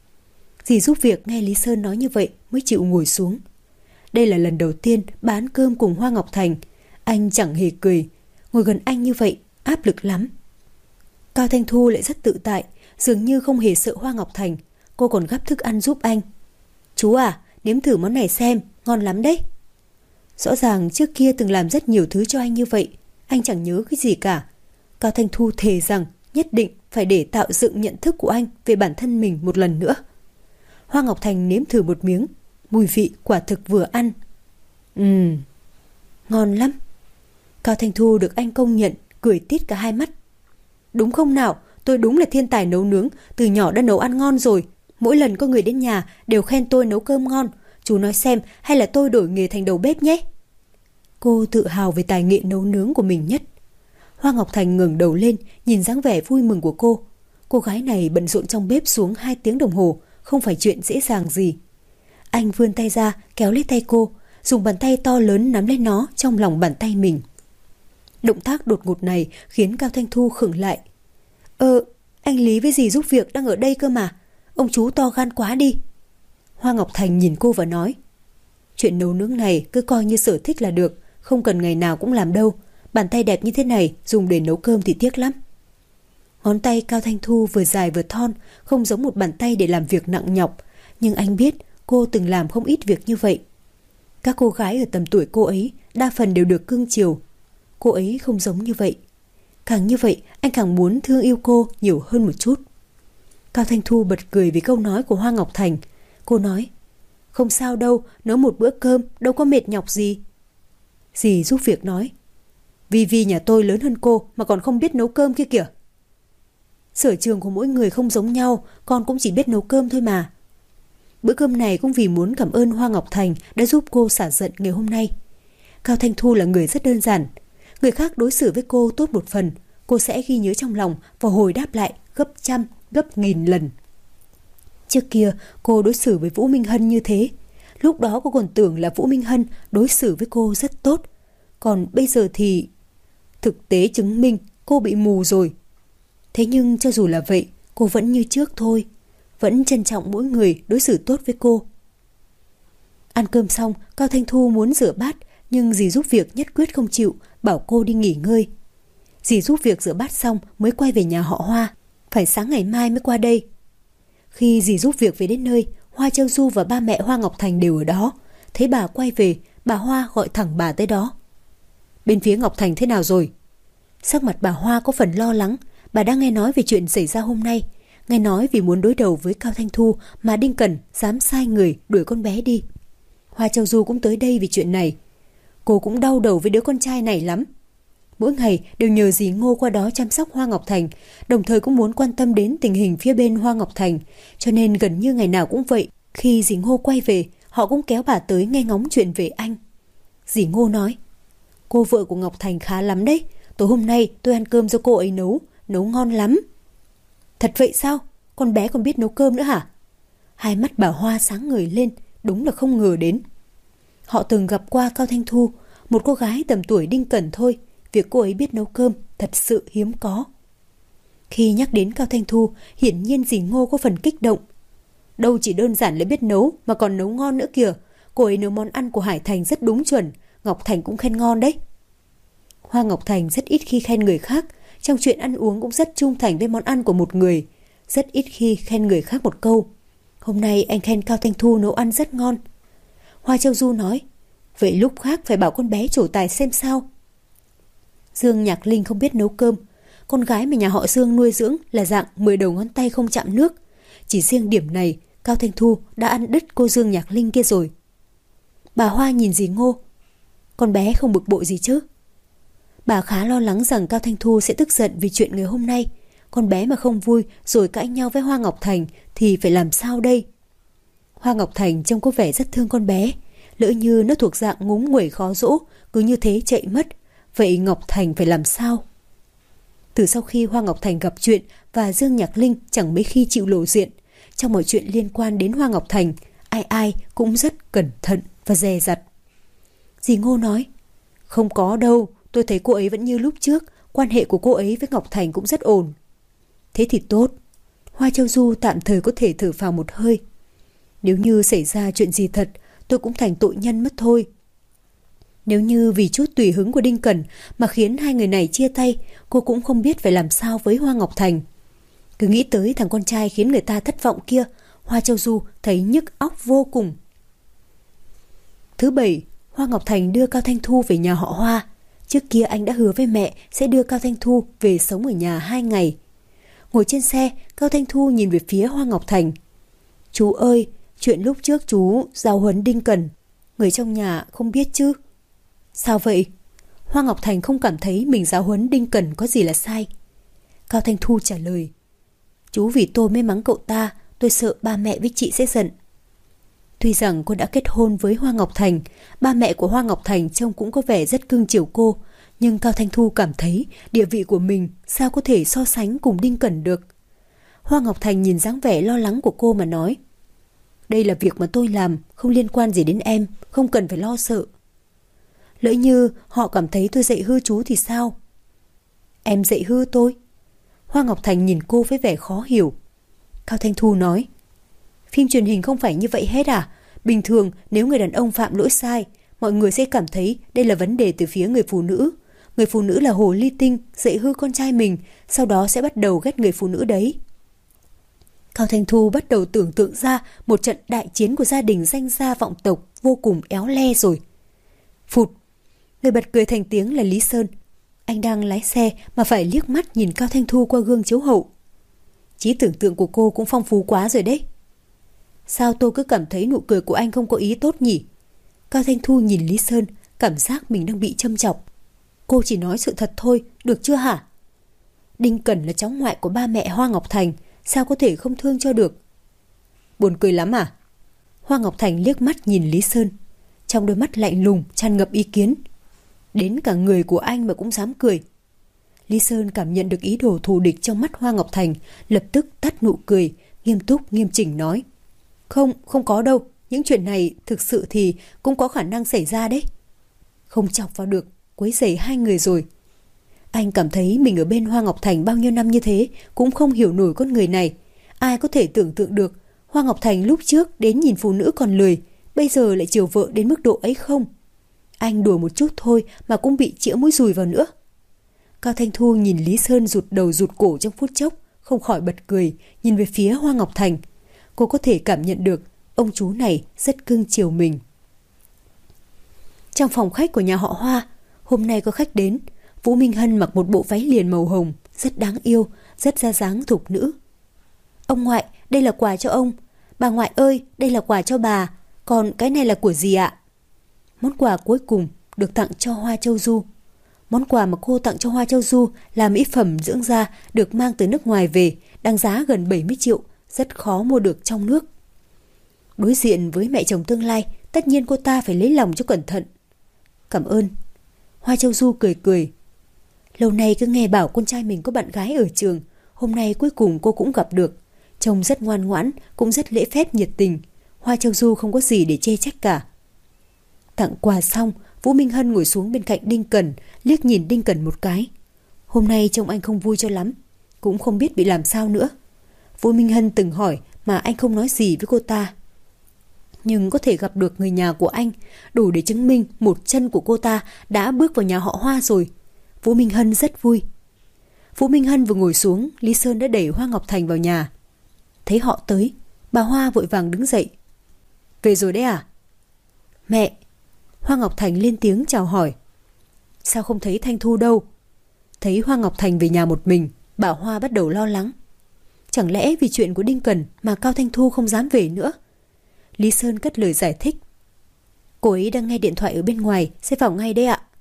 Dì giúp việc nghe Lý Sơn nói như vậy mới chịu ngồi xuống. Đây là lần đầu tiên bà ăn cơm cùng Hoa Ngọc Thành. Anh chẳng hề cười. Ngồi gần anh như vậy áp lực lắm. Cao Thanh Thu lại rất tự tại, dường như không hề sợ Hoa Ngọc Thành. Cô còn gắp thức ăn giúp anh. Chú à, nếm thử món này xem, ngon lắm đấy. Rõ ràng trước kia từng làm rất nhiều thứ cho anh như vậy, anh chẳng nhớ cái gì cả. Cao Thanh Thu thề rằng nhất định phải để tạo dựng nhận thức của anh về bản thân mình một lần nữa. Hoa Ngọc Thành nếm thử một miếng, mùi vị quả thực vừa ăn. Ừm, ngon lắm. Cao Thanh Thu được anh công nhận, cười tít cả hai mắt. Đúng không nào, tôi đúng là thiên tài nấu nướng, từ nhỏ đã nấu ăn ngon rồi. Mỗi lần có người đến nhà đều khen tôi nấu cơm ngon. Chú nói xem, hay là tôi đổi nghề thành đầu bếp nhé. Cô tự hào về tài nghệ nấu nướng của mình nhất. Hoa Ngọc Thành ngẩng đầu lên, nhìn dáng vẻ vui mừng của cô. Cô gái này bận rộn trong bếp xuống hai tiếng đồng hồ, không phải chuyện dễ dàng gì. Anh vươn tay ra, kéo lấy tay cô, dùng bàn tay to lớn nắm lấy nó trong lòng bàn tay mình. Động tác đột ngột này khiến Cao Thanh Thu khựng lại. Ờ, anh Lý với dì giúp việc đang ở đây cơ mà. Ông chú to gan quá đi. Hoa Ngọc Thành nhìn cô và nói: Chuyện nấu nướng này cứ coi như sở thích là được, không cần ngày nào cũng làm đâu. Bàn tay đẹp như thế này dùng để nấu cơm thì tiếc lắm. Ngón tay Cao Thanh Thu vừa dài vừa thon, không giống một bàn tay để làm việc nặng nhọc, nhưng anh biết cô từng làm không ít việc như vậy. Các cô gái ở tầm tuổi cô ấy đa phần đều được cưng chiều. Cô ấy không giống như vậy. Càng như vậy, anh càng muốn thương yêu cô nhiều hơn một chút. Cao Thanh Thu bật cười vì câu nói của Hoa Ngọc Thành. Cô nói, không sao đâu, nấu một bữa cơm đâu có mệt nhọc gì. Dì giúp việc nói, vì vì nhà tôi lớn hơn cô mà còn không biết nấu cơm kia kìa. Sở trường của mỗi người không giống nhau, con cũng chỉ biết nấu cơm thôi mà. Bữa cơm này cũng vì muốn cảm ơn Hoa Ngọc Thành đã giúp cô xả giận ngày hôm nay. Cao Thanh Thu là người rất đơn giản. Người khác đối xử với cô tốt một phần, cô sẽ ghi nhớ trong lòng và hồi đáp lại gấp trăm, gấp nghìn lần. Trước kia cô đối xử với Vũ Minh Hân như thế. Lúc đó cô còn tưởng là Vũ Minh Hân đối xử với cô rất tốt. Còn bây giờ thì... Thực tế chứng minh cô bị mù rồi. Thế nhưng cho dù là vậy, cô vẫn như trước thôi. Vẫn trân trọng mỗi người đối xử tốt với cô. Ăn cơm xong, Cao Thanh Thu muốn rửa bát, nhưng dì giúp việc nhất quyết không chịu, bảo cô đi nghỉ ngơi. Dì giúp việc rửa bát xong mới quay về nhà họ Hoa, phải sáng ngày mai mới qua đây. Khi dì giúp việc về đến nơi, Hoa Châu Du và ba mẹ Hoa Ngọc Thành đều ở đó. Thấy bà quay về, bà Hoa gọi thẳng bà tới đó. Bên phía Ngọc Thành thế nào rồi? Sắc mặt bà Hoa có phần lo lắng. Bà đang nghe nói về chuyện xảy ra hôm nay. Nghe nói vì muốn đối đầu với Cao Thanh Thu mà Đinh Cẩn dám sai người đuổi con bé đi. Hoa Châu Du cũng tới đây vì chuyện này. Cô cũng đau đầu với đứa con trai này lắm. Mỗi ngày đều nhờ dì Ngô qua đó chăm sóc Hoa Ngọc Thành, đồng thời cũng muốn quan tâm đến tình hình phía bên Hoa Ngọc Thành, cho nên gần như ngày nào cũng vậy. Khi dì Ngô quay về, họ cũng kéo bà tới nghe ngóng chuyện về anh. Dì Ngô nói, cô vợ của Ngọc Thành khá lắm đấy. Tối hôm nay tôi ăn cơm do cô ấy nấu, nấu ngon lắm. Thật vậy sao? Con bé còn biết nấu cơm nữa hả? Hai mắt bà Hoa sáng ngời lên, đúng là không ngờ đến. Họ từng gặp qua Cao Thanh Thu, một cô gái tầm tuổi Đinh Cẩn thôi. Việc cô ấy biết nấu cơm thật sự hiếm có. Khi nhắc đến Cao Thanh Thu, hiển nhiên dì Ngô có phần kích động. Đâu chỉ đơn giản là biết nấu mà còn nấu ngon nữa kìa. Cô ấy nấu món ăn của Hải Thành rất đúng chuẩn, Ngọc Thành cũng khen ngon đấy. Hoa Ngọc Thành rất ít khi khen người khác, trong chuyện ăn uống cũng rất trung thành với món ăn của một người, rất ít khi khen người khác một câu. Hôm nay anh khen Cao Thanh Thu nấu ăn rất ngon. Hoa Châu Du nói, vậy lúc khác phải bảo con bé trổ tài xem sao. Dương Nhạc Linh không biết nấu cơm. Con gái mà nhà họ Dương nuôi dưỡng là dạng mười đầu ngón tay không chạm nước. Chỉ riêng điểm này, Cao Thanh Thu đã ăn đứt cô Dương Nhạc Linh kia rồi. Bà Hoa nhìn dì Ngô, con bé không bực bội gì chứ? Bà khá lo lắng rằng Cao Thanh Thu sẽ tức giận vì chuyện ngày hôm nay. Con bé mà không vui rồi cãi nhau với Hoa Ngọc Thành thì phải làm sao đây? Hoa Ngọc Thành trông có vẻ rất thương con bé. Lỡ như nó thuộc dạng ngúng nguẩy khó dỗ, cứ như thế chạy mất, vậy Ngọc Thành phải làm sao? Từ sau khi Hoa Ngọc Thành gặp chuyện và Dương Nhạc Linh chẳng mấy khi chịu lộ diện, trong mọi chuyện liên quan đến Hoa Ngọc Thành, ai ai cũng rất cẩn thận và dè dặt. Dì Ngô nói, không có đâu, tôi thấy cô ấy vẫn như lúc trước, quan hệ của cô ấy với Ngọc Thành cũng rất ổn. Thế thì tốt. Hoa Châu Du tạm thời có thể thở phào một hơi. Nếu như xảy ra chuyện gì thật, tôi cũng thành tội nhân mất thôi. Nếu như vì chút tùy hứng của Đinh Cẩn mà khiến hai người này chia tay, cô cũng không biết phải làm sao với Hoa Ngọc Thành. Cứ nghĩ tới thằng con trai khiến người ta thất vọng kia, Hoa Châu Du thấy nhức óc vô cùng. Thứ bảy, Hoa Ngọc Thành đưa Cao Thanh Thu về nhà họ Hoa. Trước kia anh đã hứa với mẹ sẽ đưa Cao Thanh Thu về sống ở nhà hai ngày. Ngồi trên xe, Cao Thanh Thu nhìn về phía Hoa Ngọc Thành. Chú ơi, chuyện lúc trước chú giáo huấn Đinh Cẩn, người trong nhà không biết chứ? Sao vậy? Hoa Ngọc Thành không cảm thấy mình giáo huấn Đinh Cẩn có gì là sai. Cao Thanh Thu trả lời, chú vì tôi mới mắng cậu ta, tôi sợ ba mẹ với chị sẽ giận. Tuy rằng cô đã kết hôn với Hoa Ngọc Thành, ba mẹ của Hoa Ngọc Thành trông cũng có vẻ rất cưng chiều cô, nhưng Cao Thanh Thu cảm thấy địa vị của mình sao có thể so sánh cùng Đinh Cẩn được. Hoa Ngọc Thành nhìn dáng vẻ lo lắng của cô mà nói, đây là việc mà tôi làm, không liên quan gì đến em, không cần phải lo sợ. Lỡ như họ cảm thấy tôi dạy hư chú thì sao? Em dạy hư tôi? Hoa Ngọc Thành nhìn cô với vẻ khó hiểu. Cao Thanh Thu nói, phim truyền hình không phải như vậy hết à? Bình thường nếu người đàn ông phạm lỗi sai, mọi người sẽ cảm thấy đây là vấn đề từ phía người phụ nữ. người phụ nữ là hồ ly tinh, dạy hư con trai mình, sau đó sẽ bắt đầu ghét người phụ nữ đấy. Cao Thanh Thu bắt đầu tưởng tượng ra một trận đại chiến của gia đình danh gia vọng tộc vô cùng éo le rồi. Phụt! Người bật cười thành tiếng là Lý Sơn. Anh đang lái xe mà phải liếc mắt nhìn Cao Thanh Thu qua gương chiếu hậu. Trí tưởng tượng của cô cũng phong phú quá rồi đấy. Sao tôi cứ cảm thấy nụ cười của anh không có ý tốt nhỉ? Cao Thanh Thu nhìn Lý Sơn, cảm giác mình đang bị châm chọc. Cô chỉ nói sự thật thôi, được chưa hả? Đinh Cẩn là cháu ngoại của ba mẹ Hoa Ngọc Thành, sao có thể không thương cho được? Buồn cười lắm à? Hoa Ngọc Thành liếc mắt nhìn Lý Sơn, trong đôi mắt lạnh lùng tràn ngập ý kiến. Đến cả người của anh mà cũng dám cười. Lý Sơn cảm nhận được ý đồ thù địch trong mắt Hoa Ngọc Thành, lập tức tắt nụ cười, nghiêm túc nghiêm chỉnh nói. Không, không có đâu, những chuyện này thực sự thì cũng có khả năng xảy ra đấy. Không chọc vào được, quấy rầy hai người rồi. Anh cảm thấy mình ở bên Hoa Ngọc Thành bao nhiêu năm như thế cũng không hiểu nổi con người này. Ai có thể tưởng tượng được Hoa Ngọc Thành lúc trước đến nhìn phụ nữ còn lười, bây giờ lại chiều vợ đến mức độ ấy không? Anh đùa một chút thôi mà cũng bị chĩa mũi dùi vào nữa. Cao Thanh Thu nhìn Lý Sơn rụt đầu rụt cổ trong phút chốc, không khỏi bật cười, nhìn về phía Hoa Ngọc Thành. Cô có thể cảm nhận được ông chú này rất cưng chiều mình. Trong phòng khách của nhà họ Hoa, hôm nay có khách đến. Vũ Minh Hân mặc một bộ váy liền màu hồng, rất đáng yêu, rất ra dáng thục nữ. Ông ngoại, đây là quà cho ông. Bà ngoại ơi, đây là quà cho bà. Còn cái này là của gì ạ? Món quà cuối cùng được tặng cho Hoa Châu Du. Món quà mà cô tặng cho Hoa Châu Du là mỹ phẩm dưỡng da được mang từ nước ngoài về, đáng giá gần bảy mươi triệu, rất khó mua được trong nước. Đối diện với mẹ chồng tương lai, tất nhiên cô ta phải lấy lòng cho cẩn thận. Cảm ơn. Hoa Châu Du cười cười. Lâu nay cứ nghe bảo con trai mình có bạn gái ở trường, hôm nay cuối cùng cô cũng gặp được. Trông rất ngoan ngoãn, cũng rất lễ phép nhiệt tình. Hoa Châu Du không có gì để chê trách cả. Tặng quà xong, Vũ Minh Hân ngồi xuống bên cạnh Đinh Cẩn, liếc nhìn Đinh Cẩn một cái. Hôm nay trông anh không vui cho lắm, cũng không biết bị làm sao nữa. Vũ Minh Hân từng hỏi mà anh không nói gì với cô ta. Nhưng có thể gặp được người nhà của anh, đủ để chứng minh một chân của cô ta đã bước vào nhà họ Hoa rồi. Vũ Minh Hân rất vui. Vũ Minh Hân vừa ngồi xuống, Lý Sơn đã đẩy Hoa Ngọc Thành vào nhà. Thấy họ tới, bà Hoa vội vàng đứng dậy. Về rồi đấy à? Mẹ. Hoa Ngọc Thành lên tiếng chào hỏi. Sao không thấy Thanh Thu đâu? Thấy Hoa Ngọc Thành về nhà một mình, bà Hoa bắt đầu lo lắng. Chẳng lẽ vì chuyện của Đinh Cẩn mà Cao Thanh Thu không dám về nữa? Lý Sơn cất lời giải thích. Cô ấy đang nghe điện thoại ở bên ngoài, sẽ vào ngay đấy ạ.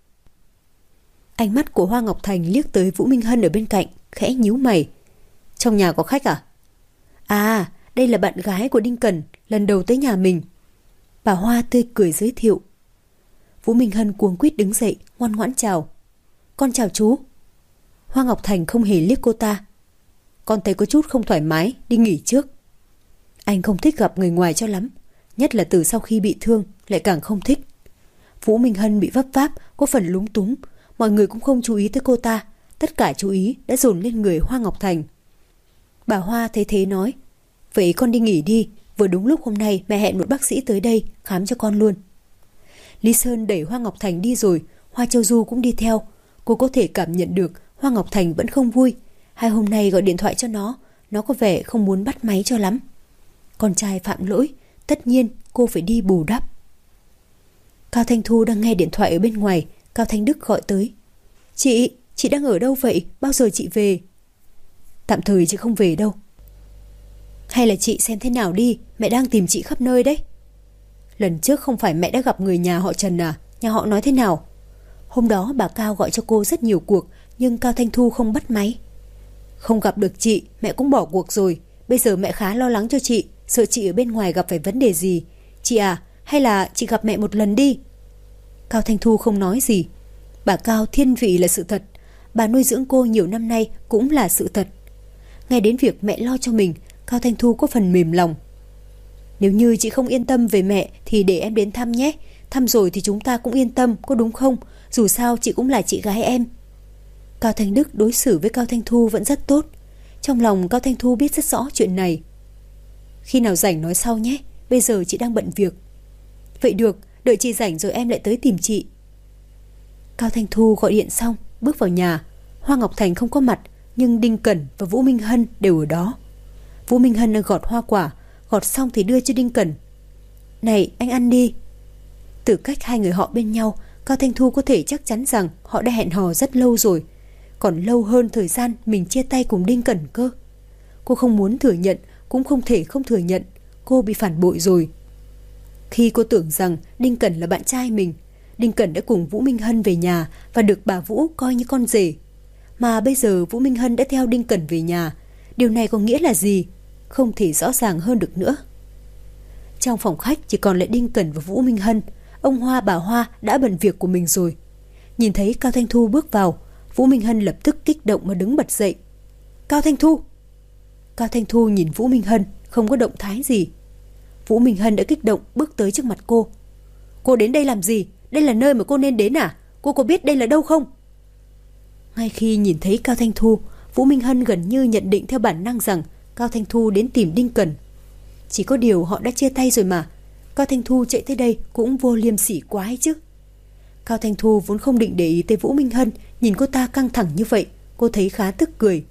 Ánh mắt của Hoa Ngọc Thành liếc tới Vũ Minh Hân ở bên cạnh, khẽ nhíu mày. Trong nhà có khách à? À, đây là bạn gái của Đinh Cẩn, lần đầu tới nhà mình. Bà Hoa tươi cười giới thiệu. Vũ Minh Hân cuống quýt đứng dậy, ngoan ngoãn chào. Con chào chú. Hoa Ngọc Thành không hề liếc cô ta. Con thấy có chút không thoải mái, đi nghỉ trước. Anh không thích gặp người ngoài cho lắm, nhất là từ sau khi bị thương, lại càng không thích. Vũ Minh Hân bị vấp váp, có phần lúng túng. Mọi người cũng không chú ý tới cô ta, tất cả chú ý đã dồn lên người Hoa Ngọc Thành. Bà Hoa thấy thế nói, vậy con đi nghỉ đi, vừa đúng lúc hôm nay mẹ hẹn một bác sĩ tới đây khám cho con luôn. Lý Sơn đẩy Hoa Ngọc Thành đi rồi, Hoa Châu Du cũng đi theo. Cô có thể cảm nhận được Hoa Ngọc Thành vẫn không vui. Hai hôm nay gọi điện thoại cho nó, nó có vẻ không muốn bắt máy cho lắm. Con trai phạm lỗi, tất nhiên cô phải đi bù đắp. Cao Thanh Thu đang nghe điện thoại ở bên ngoài, Cao Thanh Đức gọi tới. Chị, chị đang ở đâu vậy? Bao giờ chị về? Tạm thời chị không về đâu. Hay là chị xem thế nào đi, mẹ đang tìm chị khắp nơi đấy. Lần trước không phải mẹ đã gặp người nhà họ Trần à? Nhà họ nói thế nào? Hôm đó bà Cao gọi cho cô rất nhiều cuộc, nhưng Cao Thanh Thu không bắt máy. Không gặp được chị, mẹ cũng bỏ cuộc rồi. Bây giờ mẹ khá lo lắng cho chị, sợ chị ở bên ngoài gặp phải vấn đề gì. Chị à, hay là chị gặp mẹ một lần đi. Cao Thanh Thu không nói gì. Bà Cao thiên vị là sự thật, bà nuôi dưỡng cô nhiều năm nay cũng là sự thật. Ngay đến việc mẹ lo cho mình, Cao Thanh Thu có phần mềm lòng. Nếu như chị không yên tâm về mẹ thì để em đến thăm nhé. Thăm rồi thì chúng ta cũng yên tâm, có đúng không? Dù sao chị cũng là chị gái em. Cao Thanh Đức đối xử với Cao Thanh Thu vẫn rất tốt. Trong lòng Cao Thanh Thu biết rất rõ chuyện này. Khi nào rảnh nói sau nhé, bây giờ chị đang bận việc. Vậy được, đợi chị rảnh rồi em lại tới tìm chị. Cao Thanh Thu gọi điện xong, bước vào nhà. Hoa Ngọc Thành không có mặt, nhưng Đinh Cẩn và Vũ Minh Hân đều ở đó. Vũ Minh Hân đang gọt hoa quả, gọt xong thì đưa cho Đinh Cẩn. Này, anh ăn đi. Từ cách hai người họ bên nhau, Cao Thanh Thu có thể chắc chắn rằng họ đã hẹn hò rất lâu rồi, còn lâu hơn thời gian mình chia tay cùng Đinh Cẩn cơ. Cô không muốn thừa nhận, cũng không thể không thừa nhận, cô bị phản bội rồi. Khi cô tưởng rằng Đinh Cẩn là bạn trai mình, Đinh Cẩn đã cùng Vũ Minh Hân về nhà và được bà Vũ coi như con rể. Mà bây giờ Vũ Minh Hân đã theo Đinh Cẩn về nhà. Điều này có nghĩa là gì? Không thể rõ ràng hơn được nữa. Trong phòng khách chỉ còn lại Đinh Cẩn và Vũ Minh Hân. Ông Hoa bà Hoa đã bận việc của mình rồi. Nhìn thấy Cao Thanh Thu bước vào, Vũ Minh Hân lập tức kích động mà đứng bật dậy. Cao Thanh Thu! Cao Thanh Thu nhìn Vũ Minh Hân, không có động thái gì. Vũ Minh Hân đã kích động bước tới trước mặt cô. Cô đến đây làm gì? Đây là nơi mà cô nên đến à? Cô có biết đây là đâu không? Ngay khi nhìn thấy Cao Thanh Thu, Vũ Minh Hân gần như nhận định theo bản năng rằng Cao Thanh Thu đến tìm Đinh Cẩn. Chỉ có điều họ đã chia tay rồi mà. Cao Thanh Thu chạy tới đây cũng vô liêm sỉ quá ấy chứ. Cao Thanh Thu vốn không định để ý tới Vũ Minh Hân, nhìn cô ta căng thẳng như vậy, cô thấy khá tức cười.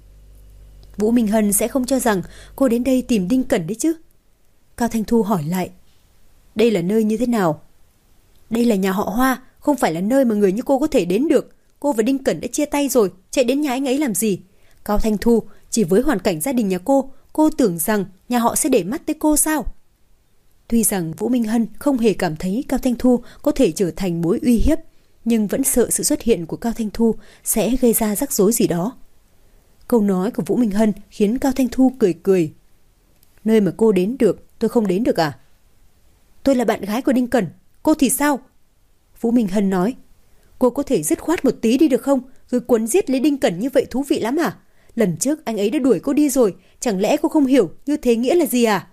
Vũ Minh Hân sẽ không cho rằng cô đến đây tìm Đinh Cẩn đấy chứ. Cao Thanh Thu hỏi lại. Đây là nơi như thế nào? Đây là nhà họ Hoa, không phải là nơi mà người như cô có thể đến được. Cô và Đinh Cẩn đã chia tay rồi, chạy đến nhà anh ấy làm gì? Cao Thanh Thu, chỉ với hoàn cảnh gia đình nhà cô, cô tưởng rằng nhà họ sẽ để mắt tới cô sao? Tuy rằng Vũ Minh Hân không hề cảm thấy Cao Thanh Thu có thể trở thành mối uy hiếp, nhưng vẫn sợ sự xuất hiện của Cao Thanh Thu sẽ gây ra rắc rối gì đó. Câu nói của Vũ Minh Hân khiến Cao Thanh Thu cười cười. Nơi mà cô đến được, tôi không đến được à? Tôi là bạn gái của Đinh Cẩn, cô thì sao? Vũ Minh Hân nói. Cô có thể dứt khoát một tí đi được không? Cứ quấn giết lấy Đinh Cẩn như vậy thú vị lắm à? Lần trước anh ấy đã đuổi cô đi rồi, chẳng lẽ cô không hiểu như thế nghĩa là gì à?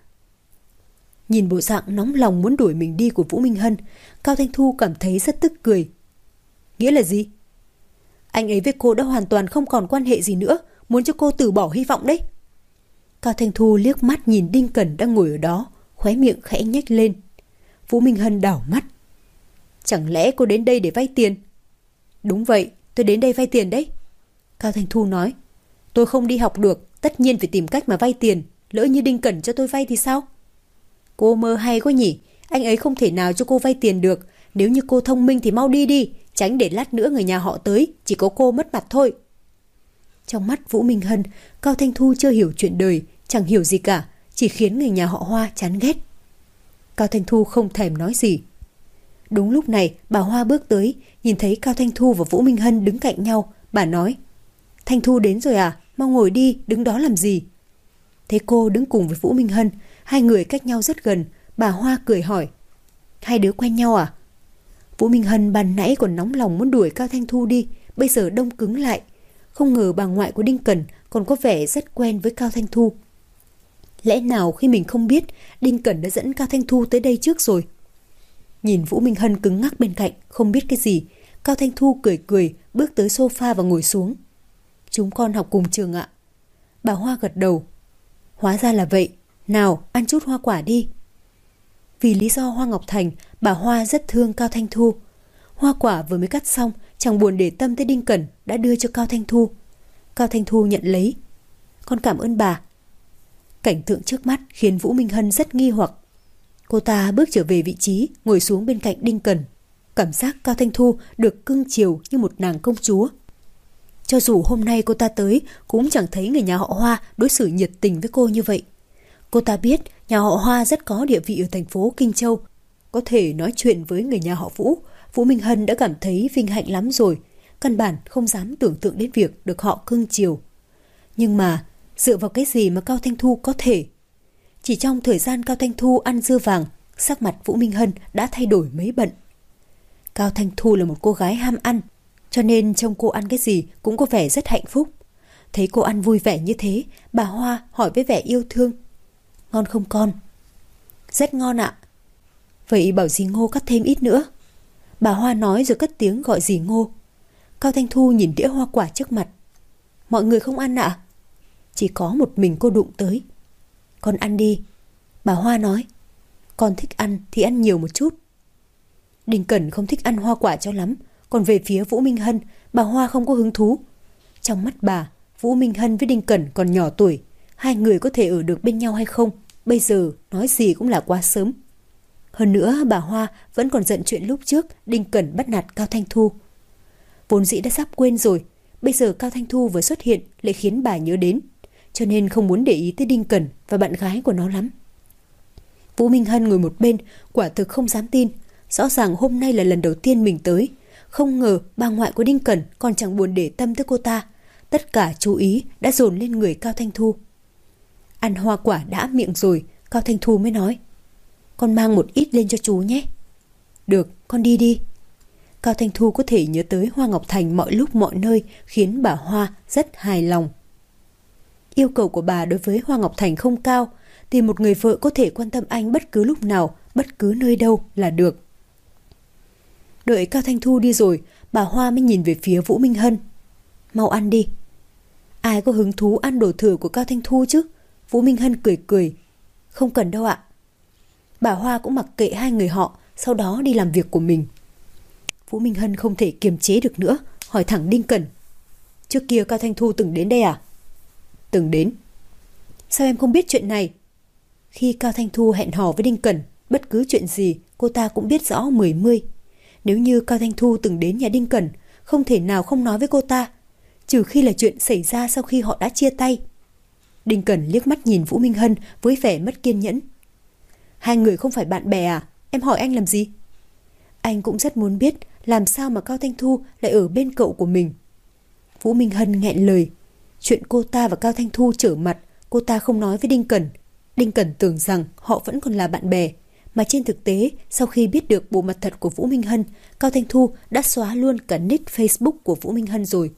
Nhìn bộ dạng nóng lòng muốn đuổi mình đi của Vũ Minh Hân, Cao Thanh Thu cảm thấy rất tức cười. Nghĩa là gì? Anh ấy với cô đã hoàn toàn không còn quan hệ gì nữa, muốn cho cô từ bỏ hy vọng đấy. Cao Thanh Thu liếc mắt nhìn Đinh Cẩn đang ngồi ở đó, khóe miệng khẽ nhếch lên. Vũ Minh Hân đảo mắt. Chẳng lẽ cô đến đây để vay tiền? Đúng vậy, tôi đến đây vay tiền đấy. Cao Thanh Thu nói. Tôi không đi học được, tất nhiên phải tìm cách mà vay tiền. Lỡ như Đinh Cẩn cho tôi vay thì sao? Cô mơ hay quá nhỉ, anh ấy không thể nào cho cô vay tiền được. Nếu như cô thông minh thì mau đi đi, tránh để lát nữa người nhà họ tới, chỉ có cô mất mặt thôi. Trong mắt Vũ Minh Hân, Cao Thanh Thu chưa hiểu chuyện đời, chẳng hiểu gì cả, chỉ khiến người nhà họ Hoa chán ghét. Cao Thanh Thu không thèm nói gì. Đúng lúc này, bà Hoa bước tới, nhìn thấy Cao Thanh Thu và Vũ Minh Hân đứng cạnh nhau, bà nói. Thanh Thu đến rồi à, mau ngồi đi, đứng đó làm gì? Thấy cô đứng cùng với Vũ Minh Hân, hai người cách nhau rất gần, bà Hoa cười hỏi. Hai đứa quen nhau à? Vũ Minh Hân ban nãy còn nóng lòng muốn đuổi Cao Thanh Thu đi, bây giờ đông cứng lại. Không ngờ bà ngoại của Đinh Cẩn còn có vẻ rất quen với Cao Thanh Thu. Lẽ nào khi mình không biết, Đinh Cẩn đã dẫn Cao Thanh Thu tới đây trước rồi? Nhìn Vũ Minh Hân cứng ngắc bên cạnh, không biết cái gì, Cao Thanh Thu cười cười, bước tới sofa và ngồi xuống. Chúng con học cùng trường ạ. Bà Hoa gật đầu. Hóa ra là vậy, nào ăn chút hoa quả đi. Vì lý do Hoa Ngọc Thành, bà Hoa rất thương Cao Thanh Thu. Hoa quả vừa mới cắt xong, chẳng buồn để tâm tới Đinh Cẩn, đã đưa cho Cao Thanh Thu. Cao Thanh Thu nhận lấy. Con cảm ơn bà. Cảnh tượng trước mắt khiến Vũ Minh Hân rất nghi hoặc. Cô ta bước trở về vị trí, ngồi xuống bên cạnh Đinh Cẩn. Cảm giác Cao Thanh Thu được cưng chiều như một nàng công chúa. Cho dù hôm nay cô ta tới, cũng chẳng thấy người nhà họ Hoa đối xử nhiệt tình với cô như vậy. Cô ta biết nhà họ Hoa rất có địa vị ở thành phố Kinh Châu. Có thể nói chuyện với người nhà họ Vũ, Vũ Minh Hân đã cảm thấy vinh hạnh lắm rồi. Căn bản không dám tưởng tượng đến việc được họ cưng chiều. Nhưng mà, dựa vào cái gì mà Cao Thanh Thu có thể? Chỉ trong thời gian Cao Thanh Thu ăn dưa vàng, sắc mặt Vũ Minh Hân đã thay đổi mấy bận. Cao Thanh Thu là một cô gái ham ăn, cho nên trông cô ăn cái gì cũng có vẻ rất hạnh phúc. Thấy cô ăn vui vẻ như thế, bà Hoa hỏi với vẻ yêu thương. Ngon không con? Rất ngon ạ. Vậy bảo dì Ngô cắt thêm ít nữa. Bà Hoa nói rồi cất tiếng gọi dì Ngô. Cao Thanh Thu nhìn đĩa hoa quả trước mặt. Mọi người không ăn ạ? Chỉ có một mình cô đụng tới. Con ăn đi. Bà Hoa nói. Con thích ăn thì ăn nhiều một chút. Đinh Cẩn không thích ăn hoa quả cho lắm. Còn về phía Vũ Minh Hân, bà Hoa không có hứng thú. Trong mắt bà, Vũ Minh Hân với Đinh Cẩn còn nhỏ tuổi, hai người có thể ở được bên nhau hay không, bây giờ nói gì cũng là quá sớm. Hơn nữa bà Hoa vẫn còn giận chuyện lúc trước Đinh Cẩn bắt nạt Cao Thanh Thu. Vốn dĩ đã sắp quên rồi, bây giờ Cao Thanh Thu vừa xuất hiện lại khiến bà nhớ đến, cho nên không muốn để ý tới Đinh Cẩn và bạn gái của nó lắm. Vũ Minh Hân ngồi một bên, quả thực không dám tin. Rõ ràng hôm nay là lần đầu tiên mình tới, không ngờ bà ngoại của Đinh Cẩn còn chẳng buồn để tâm tới cô ta. Tất cả chú ý đã dồn lên người Cao Thanh Thu. Ăn hoa quả đã miệng rồi, Cao Thanh Thu mới nói: con mang một ít lên cho chú nhé. Được, con đi đi. Cao Thanh Thu có thể nhớ tới Hoa Ngọc Thành mọi lúc mọi nơi khiến bà Hoa rất hài lòng. Yêu cầu của bà đối với Hoa Ngọc Thành không cao, tìm một người vợ có thể quan tâm anh bất cứ lúc nào, bất cứ nơi đâu là được. Đợi Cao Thanh Thu đi rồi, bà Hoa mới nhìn về phía Vũ Minh Hân. Mau ăn đi. Ai có hứng thú ăn đồ thừa của Cao Thanh Thu chứ? Vũ Minh Hân cười cười. Không cần đâu ạ. Bà Hoa cũng mặc kệ hai người họ, sau đó đi làm việc của mình. Vũ Minh Hân không thể kiềm chế được nữa, hỏi thẳng Đinh Cẩn. Trước kia Cao Thanh Thu từng đến đây à? Từng đến. Sao em không biết chuyện này? Khi Cao Thanh Thu hẹn hò với Đinh Cẩn, bất cứ chuyện gì cô ta cũng biết rõ mười mươi. Nếu như Cao Thanh Thu từng đến nhà Đinh Cẩn, không thể nào không nói với cô ta, trừ khi là chuyện xảy ra sau khi họ đã chia tay. Đinh Cẩn liếc mắt nhìn Vũ Minh Hân với vẻ mất kiên nhẫn. Hai người không phải bạn bè à? Em hỏi anh làm gì? Anh cũng rất muốn biết làm sao mà Cao Thanh Thu lại ở bên cậu của mình. Vũ Minh Hân nghẹn lời. Chuyện cô ta và Cao Thanh Thu trở mặt, cô ta không nói với Đinh Cẩn. Đinh Cẩn tưởng rằng họ vẫn còn là bạn bè, mà trên thực tế sau khi biết được bộ mặt thật của Vũ Minh Hân, Cao Thanh Thu đã xóa luôn cả nick Facebook của Vũ Minh Hân rồi.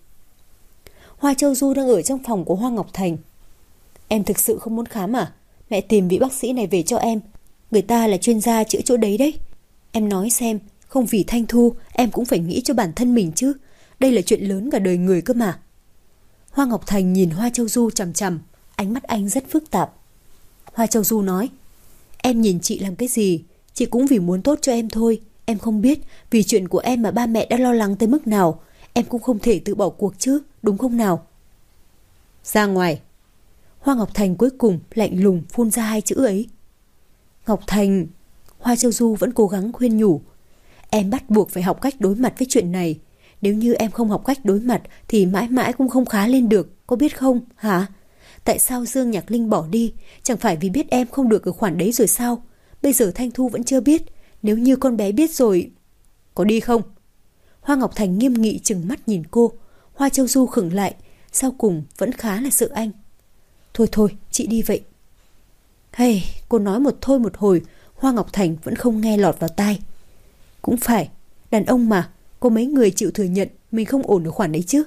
Hoa Châu Du đang ở trong phòng của Hoa Ngọc Thành. Em thực sự không muốn khám à? Mẹ tìm vị bác sĩ này về cho em. Người ta là chuyên gia chữa chỗ đấy đấy. Em nói xem, không vì Thanh Thu em cũng phải nghĩ cho bản thân mình chứ. Đây là chuyện lớn cả đời người cơ mà. Hoa Ngọc Thành nhìn Hoa Châu Du chằm chằm, ánh mắt anh rất phức tạp. Hoa Châu Du nói: Em nhìn chị làm cái gì? Chị cũng vì muốn tốt cho em thôi. Em không biết vì chuyện của em mà ba mẹ đã lo lắng tới mức nào. Em cũng không thể tự bỏ cuộc chứ, đúng không nào? Ra ngoài. Hoa Ngọc Thành cuối cùng lạnh lùng phun ra hai chữ ấy. Ngọc Thành. Hoa Châu Du vẫn cố gắng khuyên nhủ. Em bắt buộc phải học cách đối mặt với chuyện này. Nếu như em không học cách đối mặt thì mãi mãi cũng không khá lên được, có biết không, hả? Tại sao Dương Nhạc Linh bỏ đi? Chẳng phải vì biết em không được ở khoản đấy rồi sao? Bây giờ Thanh Thu vẫn chưa biết. Nếu như con bé biết rồi... Có đi không? Hoa Ngọc Thành nghiêm nghị trừng mắt nhìn cô. Hoa Châu Du khựng lại, sau cùng vẫn khá là sợ anh. Thôi thôi, chị đi vậy. Hey, cô nói một thôi một hồi, Hoa Ngọc Thành vẫn không nghe lọt vào tai. Cũng phải, đàn ông mà, có mấy người chịu thừa nhận mình không ổn ở khoản đấy chứ.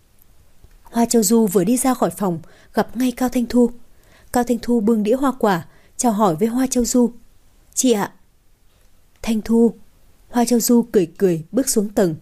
Hoa Châu Du vừa đi ra khỏi phòng, gặp ngay Cao Thanh Thu. Cao Thanh Thu bưng đĩa hoa quả, chào hỏi với Hoa Châu Du. Chị ạ. Thanh Thu. Hoa Châu Du cười cười bước xuống tầng.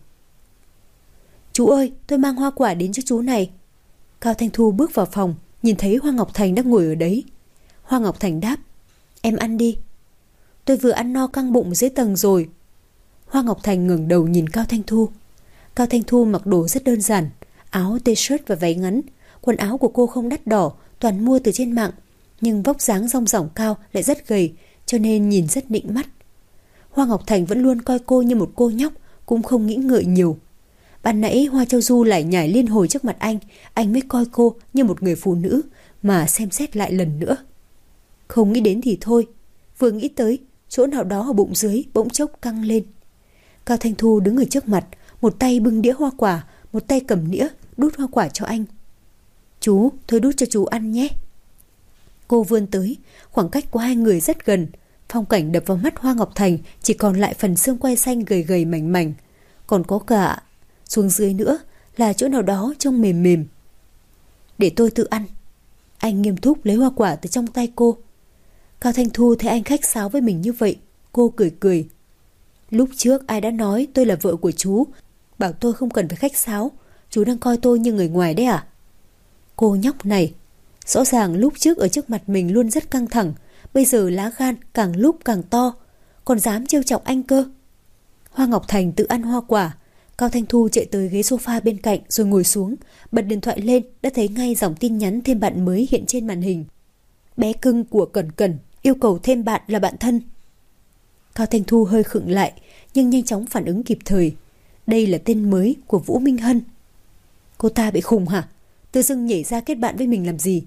Chú ơi, tôi mang hoa quả đến cho chú này. Cao Thanh Thu bước vào phòng, nhìn thấy Hoa Ngọc Thành đang ngồi ở đấy. Hoa Ngọc Thành đáp: Em ăn đi. Tôi vừa ăn no căng bụng dưới tầng rồi. Hoa Ngọc Thành ngẩng đầu nhìn Cao Thanh Thu. Cao Thanh Thu mặc đồ rất đơn giản, áo t-shirt và váy ngắn. Quần áo của cô không đắt đỏ, toàn mua từ trên mạng, nhưng vóc dáng dong dỏng cao lại rất gầy, cho nên nhìn rất nịnh mắt. Hoa Ngọc Thành vẫn luôn coi cô như một cô nhóc, cũng không nghĩ ngợi nhiều. Ban nãy Hoa Châu Du lại nhảy liên hồi trước mặt anh, anh mới coi cô như một người phụ nữ mà xem xét lại lần nữa. Không nghĩ đến thì thôi, vừa nghĩ tới, chỗ nào đó ở bụng dưới bỗng chốc căng lên. Cao Thanh Thu đứng ở trước mặt, một tay bưng đĩa hoa quả, một tay cầm nĩa đút hoa quả cho anh. Chú, thôi đút cho chú ăn nhé. Cô vươn tới, khoảng cách của hai người rất gần. Phong cảnh đập vào mắt Hoa Ngọc Thành chỉ còn lại phần xương quai xanh gầy gầy mảnh mảnh, còn có cả xuống dưới nữa là chỗ nào đó trông mềm mềm. Để tôi tự ăn. Anh nghiêm túc lấy hoa quả từ trong tay cô. Cao Thanh Thu thấy anh khách sáo với mình như vậy, cô cười cười. Lúc trước ai đã nói tôi là vợ của chú, bảo tôi không cần phải khách sáo. Chú đang coi tôi như người ngoài đấy à? Cô nhóc này, rõ ràng lúc trước ở trước mặt mình luôn rất căng thẳng, bây giờ lá gan càng lúc càng to, còn dám trêu chọc anh cơ. Hoa Ngọc Thành tự ăn hoa quả, Cao Thanh Thu chạy tới ghế sofa bên cạnh rồi ngồi xuống, bật điện thoại lên đã thấy ngay dòng tin nhắn thêm bạn mới hiện trên màn hình. Bé cưng của Cẩn Cẩn yêu cầu thêm bạn là bạn thân. Cao Thanh Thu hơi khựng lại nhưng nhanh chóng phản ứng kịp thời. Đây là tên mới của Vũ Minh Hân. Cô ta bị khùng hả? Tự dưng nhảy ra kết bạn với mình làm gì?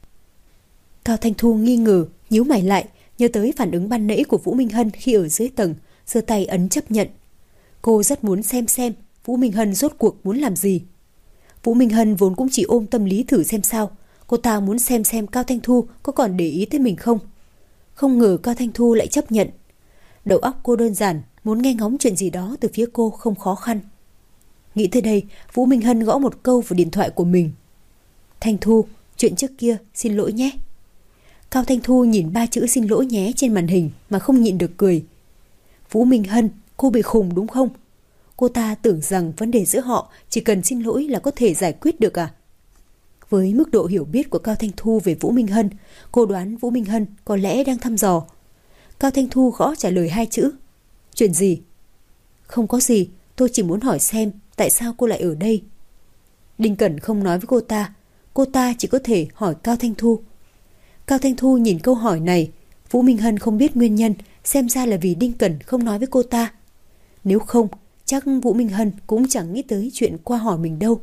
Cao Thanh Thu nghi ngờ, nhíu mày lại, nhớ tới phản ứng ban nãy của Vũ Minh Hân khi ở dưới tầng, giơ tay ấn chấp nhận. Cô rất muốn xem xem Vũ Minh Hân rốt cuộc muốn làm gì. Vũ Minh Hân vốn cũng chỉ ôm tâm lý thử xem sao. Cô ta muốn xem xem Cao Thanh Thu có còn để ý tới mình không. Không ngờ Cao Thanh Thu lại chấp nhận. Đầu óc cô đơn giản, muốn nghe ngóng chuyện gì đó từ phía cô không khó khăn. Nghĩ tới đây, Vũ Minh Hân gõ một câu vào điện thoại của mình. Thanh Thu, chuyện trước kia xin lỗi nhé. Cao Thanh Thu nhìn ba chữ xin lỗi nhé trên màn hình mà không nhịn được cười. Vũ Minh Hân, cô bị khùng đúng không? Cô ta tưởng rằng vấn đề giữa họ chỉ cần xin lỗi là có thể giải quyết được à? Với mức độ hiểu biết của Cao Thanh Thu về Vũ Minh Hân, cô đoán Vũ Minh Hân có lẽ đang thăm dò. Cao Thanh Thu gõ trả lời hai chữ. Chuyện gì? Không có gì, tôi chỉ muốn hỏi xem tại sao cô lại ở đây. Đinh Cẩn không nói với cô ta, cô ta chỉ có thể hỏi Cao Thanh Thu. Cao Thanh Thu nhìn câu hỏi này, Vũ Minh Hân không biết nguyên nhân, xem ra là vì Đinh Cẩn không nói với cô ta. Nếu không, chắc Vũ Minh Hân cũng chẳng nghĩ tới chuyện qua hỏi mình đâu.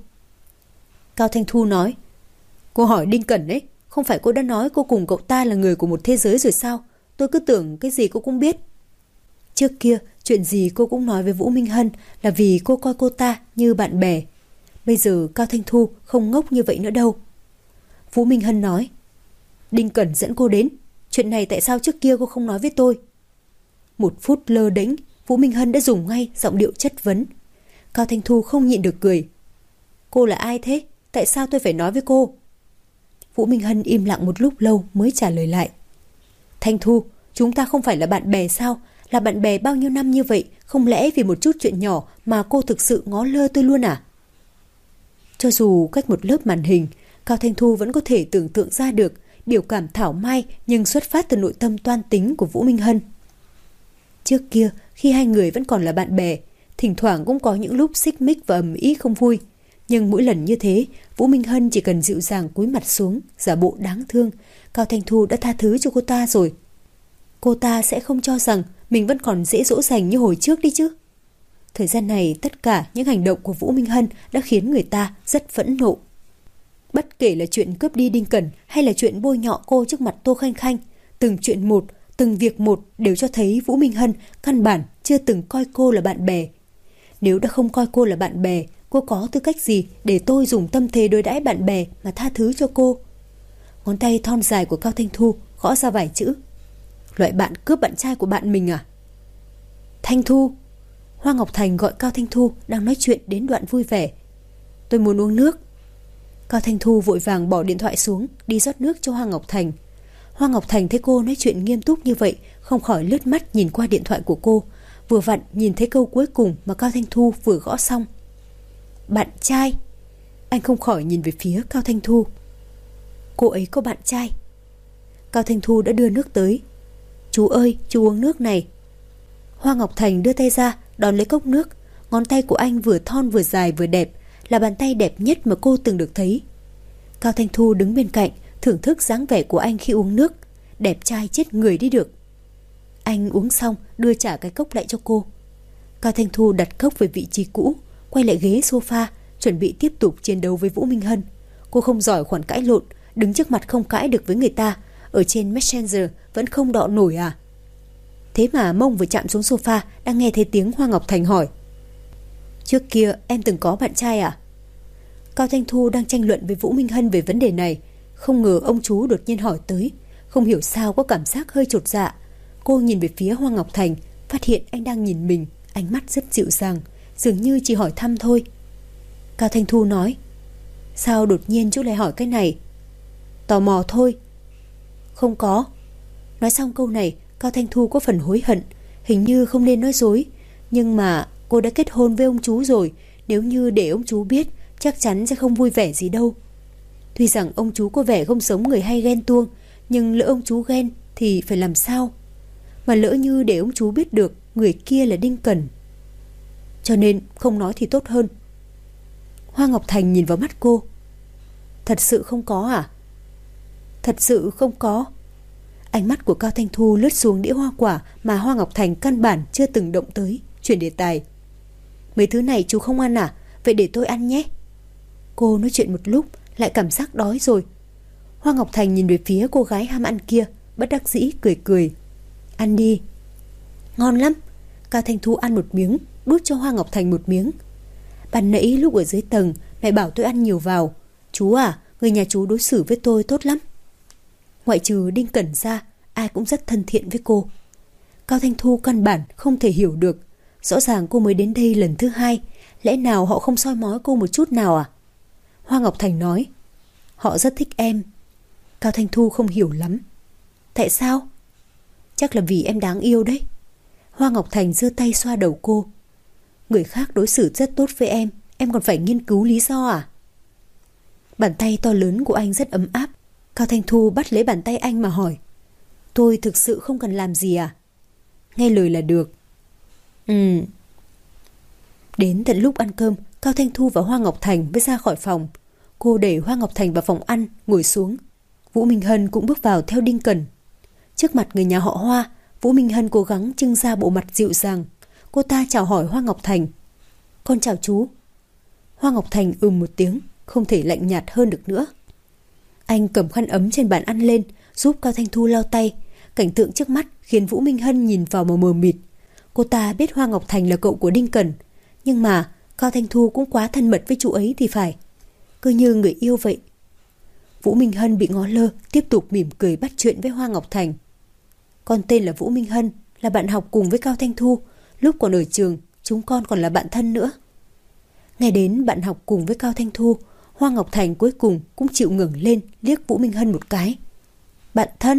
Cao Thanh Thu nói, cô hỏi Đinh Cẩn ấy, không phải cô đã nói cô cùng cậu ta là người của một thế giới rồi sao? Tôi cứ tưởng cái gì cô cũng biết. Trước kia, chuyện gì cô cũng nói với Vũ Minh Hân là vì cô coi cô ta như bạn bè. Bây giờ Cao Thanh Thu không ngốc như vậy nữa đâu. Vũ Minh Hân nói, Đinh Cẩn dẫn cô đến, chuyện này tại sao trước kia cô không nói với tôi? Một phút lơ đễnh, Vũ Minh Hân đã dùng ngay giọng điệu chất vấn. Cao Thanh Thu không nhịn được cười. Cô là ai thế? Tại sao tôi phải nói với cô? Vũ Minh Hân im lặng một lúc lâu mới trả lời lại. Thanh Thu, chúng ta không phải là bạn bè sao? Là bạn bè bao nhiêu năm như vậy, không lẽ vì một chút chuyện nhỏ mà cô thực sự ngó lơ tôi luôn à? Cho dù cách một lớp màn hình, Cao Thanh Thu vẫn có thể tưởng tượng ra được biểu cảm thảo mai nhưng xuất phát từ nội tâm toan tính của Vũ Minh Hân. Trước kia, khi hai người vẫn còn là bạn bè, thỉnh thoảng cũng có những lúc xích mích và ầm ĩ không vui. Nhưng mỗi lần như thế, Vũ Minh Hân chỉ cần dịu dàng cúi mặt xuống, giả bộ đáng thương, Cao Thanh Thu đã tha thứ cho cô ta rồi. Cô ta sẽ không cho rằng mình vẫn còn dễ dỗ dành như hồi trước đi chứ. Thời gian này, tất cả những hành động của Vũ Minh Hân đã khiến người ta rất phẫn nộ. Bất kể là chuyện cướp đi Đinh Cẩn hay là chuyện bôi nhọ cô trước mặt Tô Khanh Khanh, từng chuyện một, từng việc một đều cho thấy Vũ Minh Hân căn bản chưa từng coi cô là bạn bè. Nếu đã không coi cô là bạn bè, cô có tư cách gì để tôi dùng tâm thế đối đãi bạn bè mà tha thứ cho cô? Ngón tay thon dài của Cao Thanh Thu gõ ra vài chữ. Loại bạn cướp bạn trai của bạn mình à? Thanh Thu. Hoa Ngọc Thành gọi Cao Thanh Thu đang nói chuyện đến đoạn vui vẻ. Tôi muốn uống nước. Cao Thanh Thu vội vàng bỏ điện thoại xuống, đi rót nước cho Hoa Ngọc Thành. Hoa Ngọc Thành thấy cô nói chuyện nghiêm túc như vậy, không khỏi lướt mắt nhìn qua điện thoại của cô, vừa vặn nhìn thấy câu cuối cùng mà Cao Thanh Thu vừa gõ xong. Bạn trai. Anh không khỏi nhìn về phía Cao Thanh Thu. Cô ấy có bạn trai. Cao Thanh Thu đã đưa nước tới. Chú ơi, chú uống nước này. Hoa Ngọc Thành đưa tay ra, đón lấy cốc nước. Ngón tay của anh vừa thon vừa dài vừa đẹp, là bàn tay đẹp nhất mà cô từng được thấy. Cao Thanh Thu đứng bên cạnh, thưởng thức dáng vẻ của anh khi uống nước. Đẹp trai chết người đi được. Anh uống xong, đưa trả cái cốc lại cho cô. Cao Thanh Thu đặt cốc về vị trí cũ, quay lại ghế sofa, chuẩn bị tiếp tục chiến đấu với Vũ Minh Hân. Cô không giỏi khoản cãi lộn, đứng trước mặt không cãi được với người ta, ở trên Messenger vẫn không đọ nổi à? Thế mà mông vừa chạm xuống sofa, đang nghe thấy tiếng Hoa Ngọc Thành hỏi. Trước kia em từng có bạn trai à? Cao Thanh Thu đang tranh luận với Vũ Minh Hân về vấn đề này, không ngờ ông chú đột nhiên hỏi tới, không hiểu sao có cảm giác hơi chột dạ. Cô nhìn về phía Hoa Ngọc Thành, phát hiện anh đang nhìn mình, ánh mắt rất dịu dàng, dường như chỉ hỏi thăm thôi. Cao Thanh Thu nói, sao đột nhiên chú lại hỏi cái này? Tò mò thôi. Không có. Nói xong câu này, Cao Thanh Thu có phần hối hận, hình như không nên nói dối, nhưng mà cô đã kết hôn với ông chú rồi, nếu như để ông chú biết, chắc chắn sẽ không vui vẻ gì đâu. Tuy rằng ông chú có vẻ không giống người hay ghen tuông, nhưng lỡ ông chú ghen thì phải làm sao? Mà lỡ như để ông chú biết được người kia là Đinh Cẩn. cho nên không nói thì tốt hơn. Hoa Ngọc Thành nhìn vào mắt cô. Thật sự không có à? Thật sự không có. Ánh mắt của Cao Thanh Thu lướt xuống đĩa hoa quả mà Hoa Ngọc Thành căn bản chưa từng động tới, chuyển đề tài. Mấy thứ này chú không ăn à? Vậy để tôi ăn nhé. Cô nói chuyện một lúc lại cảm giác đói rồi. Hoa Ngọc Thành nhìn về phía cô gái ham ăn kia, bất đắc dĩ cười cười. Ăn đi. Ngon lắm. Cao Thanh Thu ăn một miếng, đút cho Hoa Ngọc Thành một miếng. Ban nãy lúc ở dưới tầng mẹ bảo tôi ăn nhiều vào. Chú à, người nhà chú đối xử với tôi tốt lắm. Ngoại trừ Đinh Cẩn ra, ai cũng rất thân thiện với cô. Cao Thanh Thu căn bản không thể hiểu được. Rõ ràng cô mới đến đây lần thứ hai, lẽ nào họ không soi mói cô một chút nào à? Hoa Ngọc Thành nói, họ rất thích em. Cao Thanh Thu không hiểu lắm. Tại sao? Chắc là vì em đáng yêu đấy. Hoa Ngọc Thành giơ tay xoa đầu cô. Người khác đối xử rất tốt với em, em còn phải nghiên cứu lý do à? Bàn tay to lớn của anh rất ấm áp. Cao Thanh Thu bắt lấy bàn tay anh mà hỏi, tôi thực sự không cần làm gì à? Nghe lời là được. Ừ. Đến tận lúc ăn cơm, Cao Thanh Thu và Hoa Ngọc Thành mới ra khỏi phòng. Cô đẩy Hoa Ngọc Thành vào phòng ăn, ngồi xuống. Vũ Minh Hân cũng bước vào theo Đinh Cẩn. Trước mặt người nhà họ Hoa, Vũ Minh Hân cố gắng trưng ra bộ mặt dịu dàng. Cô ta chào hỏi Hoa Ngọc Thành. Con chào chú. Hoa Ngọc Thành ừm một tiếng, không thể lạnh nhạt hơn được nữa. Anh cầm khăn ấm trên bàn ăn lên, giúp Cao Thanh Thu lau tay. Cảnh tượng trước mắt khiến Vũ Minh Hân nhìn vào mà mờ mịt. Cô ta biết Hoa Ngọc Thành là cậu của Đinh Cẩn, nhưng mà Cao Thanh Thu cũng quá thân mật với chú ấy thì phải, cứ như người yêu vậy. Vũ Minh Hân bị ngó lơ, tiếp tục mỉm cười bắt chuyện với Hoa Ngọc Thành. Con tên là Vũ Minh Hân, là bạn học cùng với Cao Thanh Thu. Lúc còn ở trường, chúng con còn là bạn thân nữa. Nghe đến bạn học cùng với Cao Thanh Thu, Hoa Ngọc Thành cuối cùng cũng chịu ngẩng lên liếc Vũ Minh Hân một cái. Bạn thân?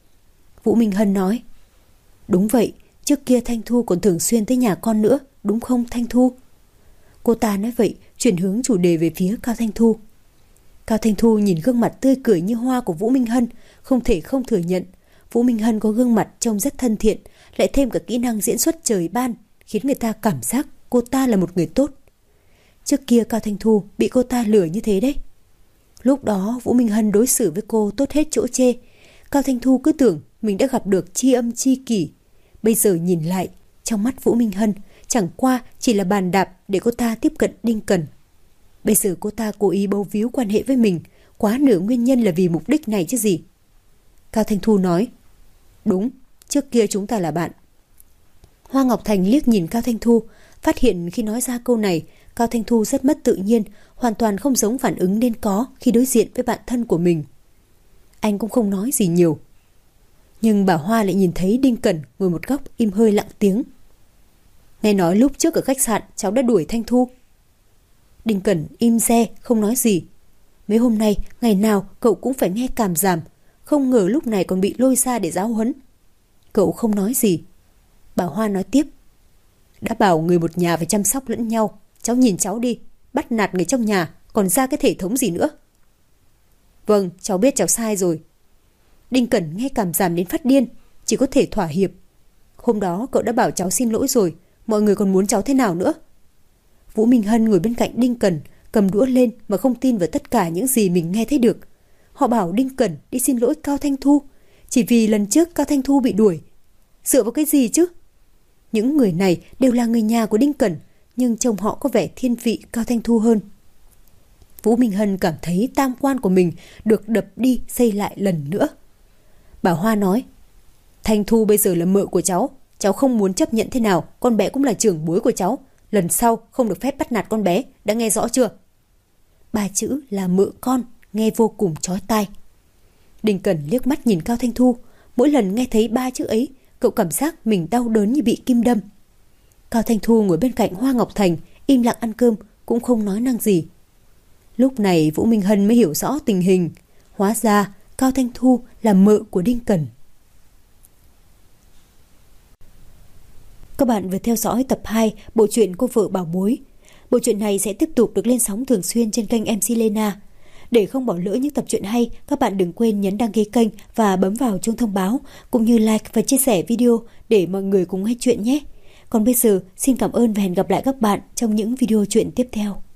Vũ Minh Hân nói. Đúng vậy, trước kia Thanh Thu còn thường xuyên tới nhà con nữa, đúng không Thanh Thu? Cô ta nói vậy, chuyển hướng chủ đề về phía Cao Thanh Thu. Cao Thanh Thu nhìn gương mặt tươi cười như hoa của Vũ Minh Hân, không thể không thừa nhận. Vũ Minh Hân có gương mặt trông rất thân thiện, lại thêm cả kỹ năng diễn xuất trời ban, khiến người ta cảm giác cô ta là một người tốt. Trước kia Cao Thanh Thu bị cô ta lừa như thế đấy. Lúc đó Vũ Minh Hân đối xử với cô tốt hết chỗ chê. Cao Thanh Thu cứ tưởng mình đã gặp được tri âm tri kỷ. Bây giờ nhìn lại, trong mắt Vũ Minh Hân chẳng qua chỉ là bàn đạp để cô ta tiếp cận Đinh Cẩn. Bây giờ cô ta cố ý bấu víu quan hệ với mình, quá nửa nguyên nhân là vì mục đích này chứ gì. Cao Thanh Thu nói, đúng, trước kia chúng ta là bạn. Hoa Ngọc Thành liếc nhìn Cao Thanh Thu, phát hiện khi nói ra câu này, Cao Thanh Thu rất mất tự nhiên, hoàn toàn không giống phản ứng nên có khi đối diện với bạn thân của mình. Anh cũng không nói gì nhiều. Nhưng bà Hoa lại nhìn thấy Đinh Cẩn ngồi một góc im hơi lặng tiếng. Nghe nói lúc trước ở khách sạn cháu đã đuổi Thanh Thu. Đinh Cẩn im re không nói gì. Mấy hôm nay ngày nào cậu cũng phải nghe càm ràm, không ngờ lúc này còn bị lôi ra để giáo huấn. Cậu không nói gì. Bà Hoa nói tiếp. Đã bảo người một nhà phải chăm sóc lẫn nhau, cháu nhìn cháu đi, bắt nạt người trong nhà còn ra cái thể thống gì nữa. Vâng, cháu biết cháu sai rồi. Đinh Cẩn nghe càm ràm đến phát điên, chỉ có thể thỏa hiệp. Hôm đó cậu đã bảo cháu xin lỗi rồi, mọi người còn muốn cháu thế nào nữa? Vũ Minh Hân ngồi bên cạnh Đinh Cẩn, cầm đũa lên mà không tin vào tất cả những gì mình nghe thấy được. Họ bảo Đinh Cẩn đi xin lỗi Cao Thanh Thu, chỉ vì lần trước Cao Thanh Thu bị đuổi. Dựa vào cái gì chứ? Những người này đều là người nhà của Đinh Cẩn, nhưng trông họ có vẻ thiên vị Cao Thanh Thu hơn. Vũ Minh Hân cảm thấy tam quan của mình được đập đi xây lại lần nữa. Bà Hoa nói, Thanh Thu bây giờ là mợ của cháu, cháu không muốn chấp nhận thế nào, con bé cũng là trưởng bối của cháu. Lần sau không được phép bắt nạt con bé, đã nghe rõ chưa? Ba chữ là mợ con, nghe vô cùng chói tai. Đinh Cẩn liếc mắt nhìn Cao Thanh Thu, mỗi lần nghe thấy ba chữ ấy, cậu cảm giác mình đau đớn như bị kim đâm. Cao Thanh Thu ngồi bên cạnh Hoa Ngọc Thành, im lặng ăn cơm, cũng không nói năng gì. Lúc này Vũ Minh Hân mới hiểu rõ tình hình. Hóa ra Cao Thanh Thu là mợ của Đinh Cẩn. Các bạn vừa theo dõi tập hai bộ truyện Cô vợ bảo bối. Bộ truyện này sẽ tiếp tục được lên sóng thường xuyên trên kênh em xê Lena. Để không bỏ lỡ những tập truyện hay, các bạn đừng quên nhấn đăng ký kênh và bấm vào chuông thông báo, cũng như like và chia sẻ video để mọi người cùng nghe chuyện nhé. Còn bây giờ, xin cảm ơn và hẹn gặp lại các bạn trong những video chuyện tiếp theo.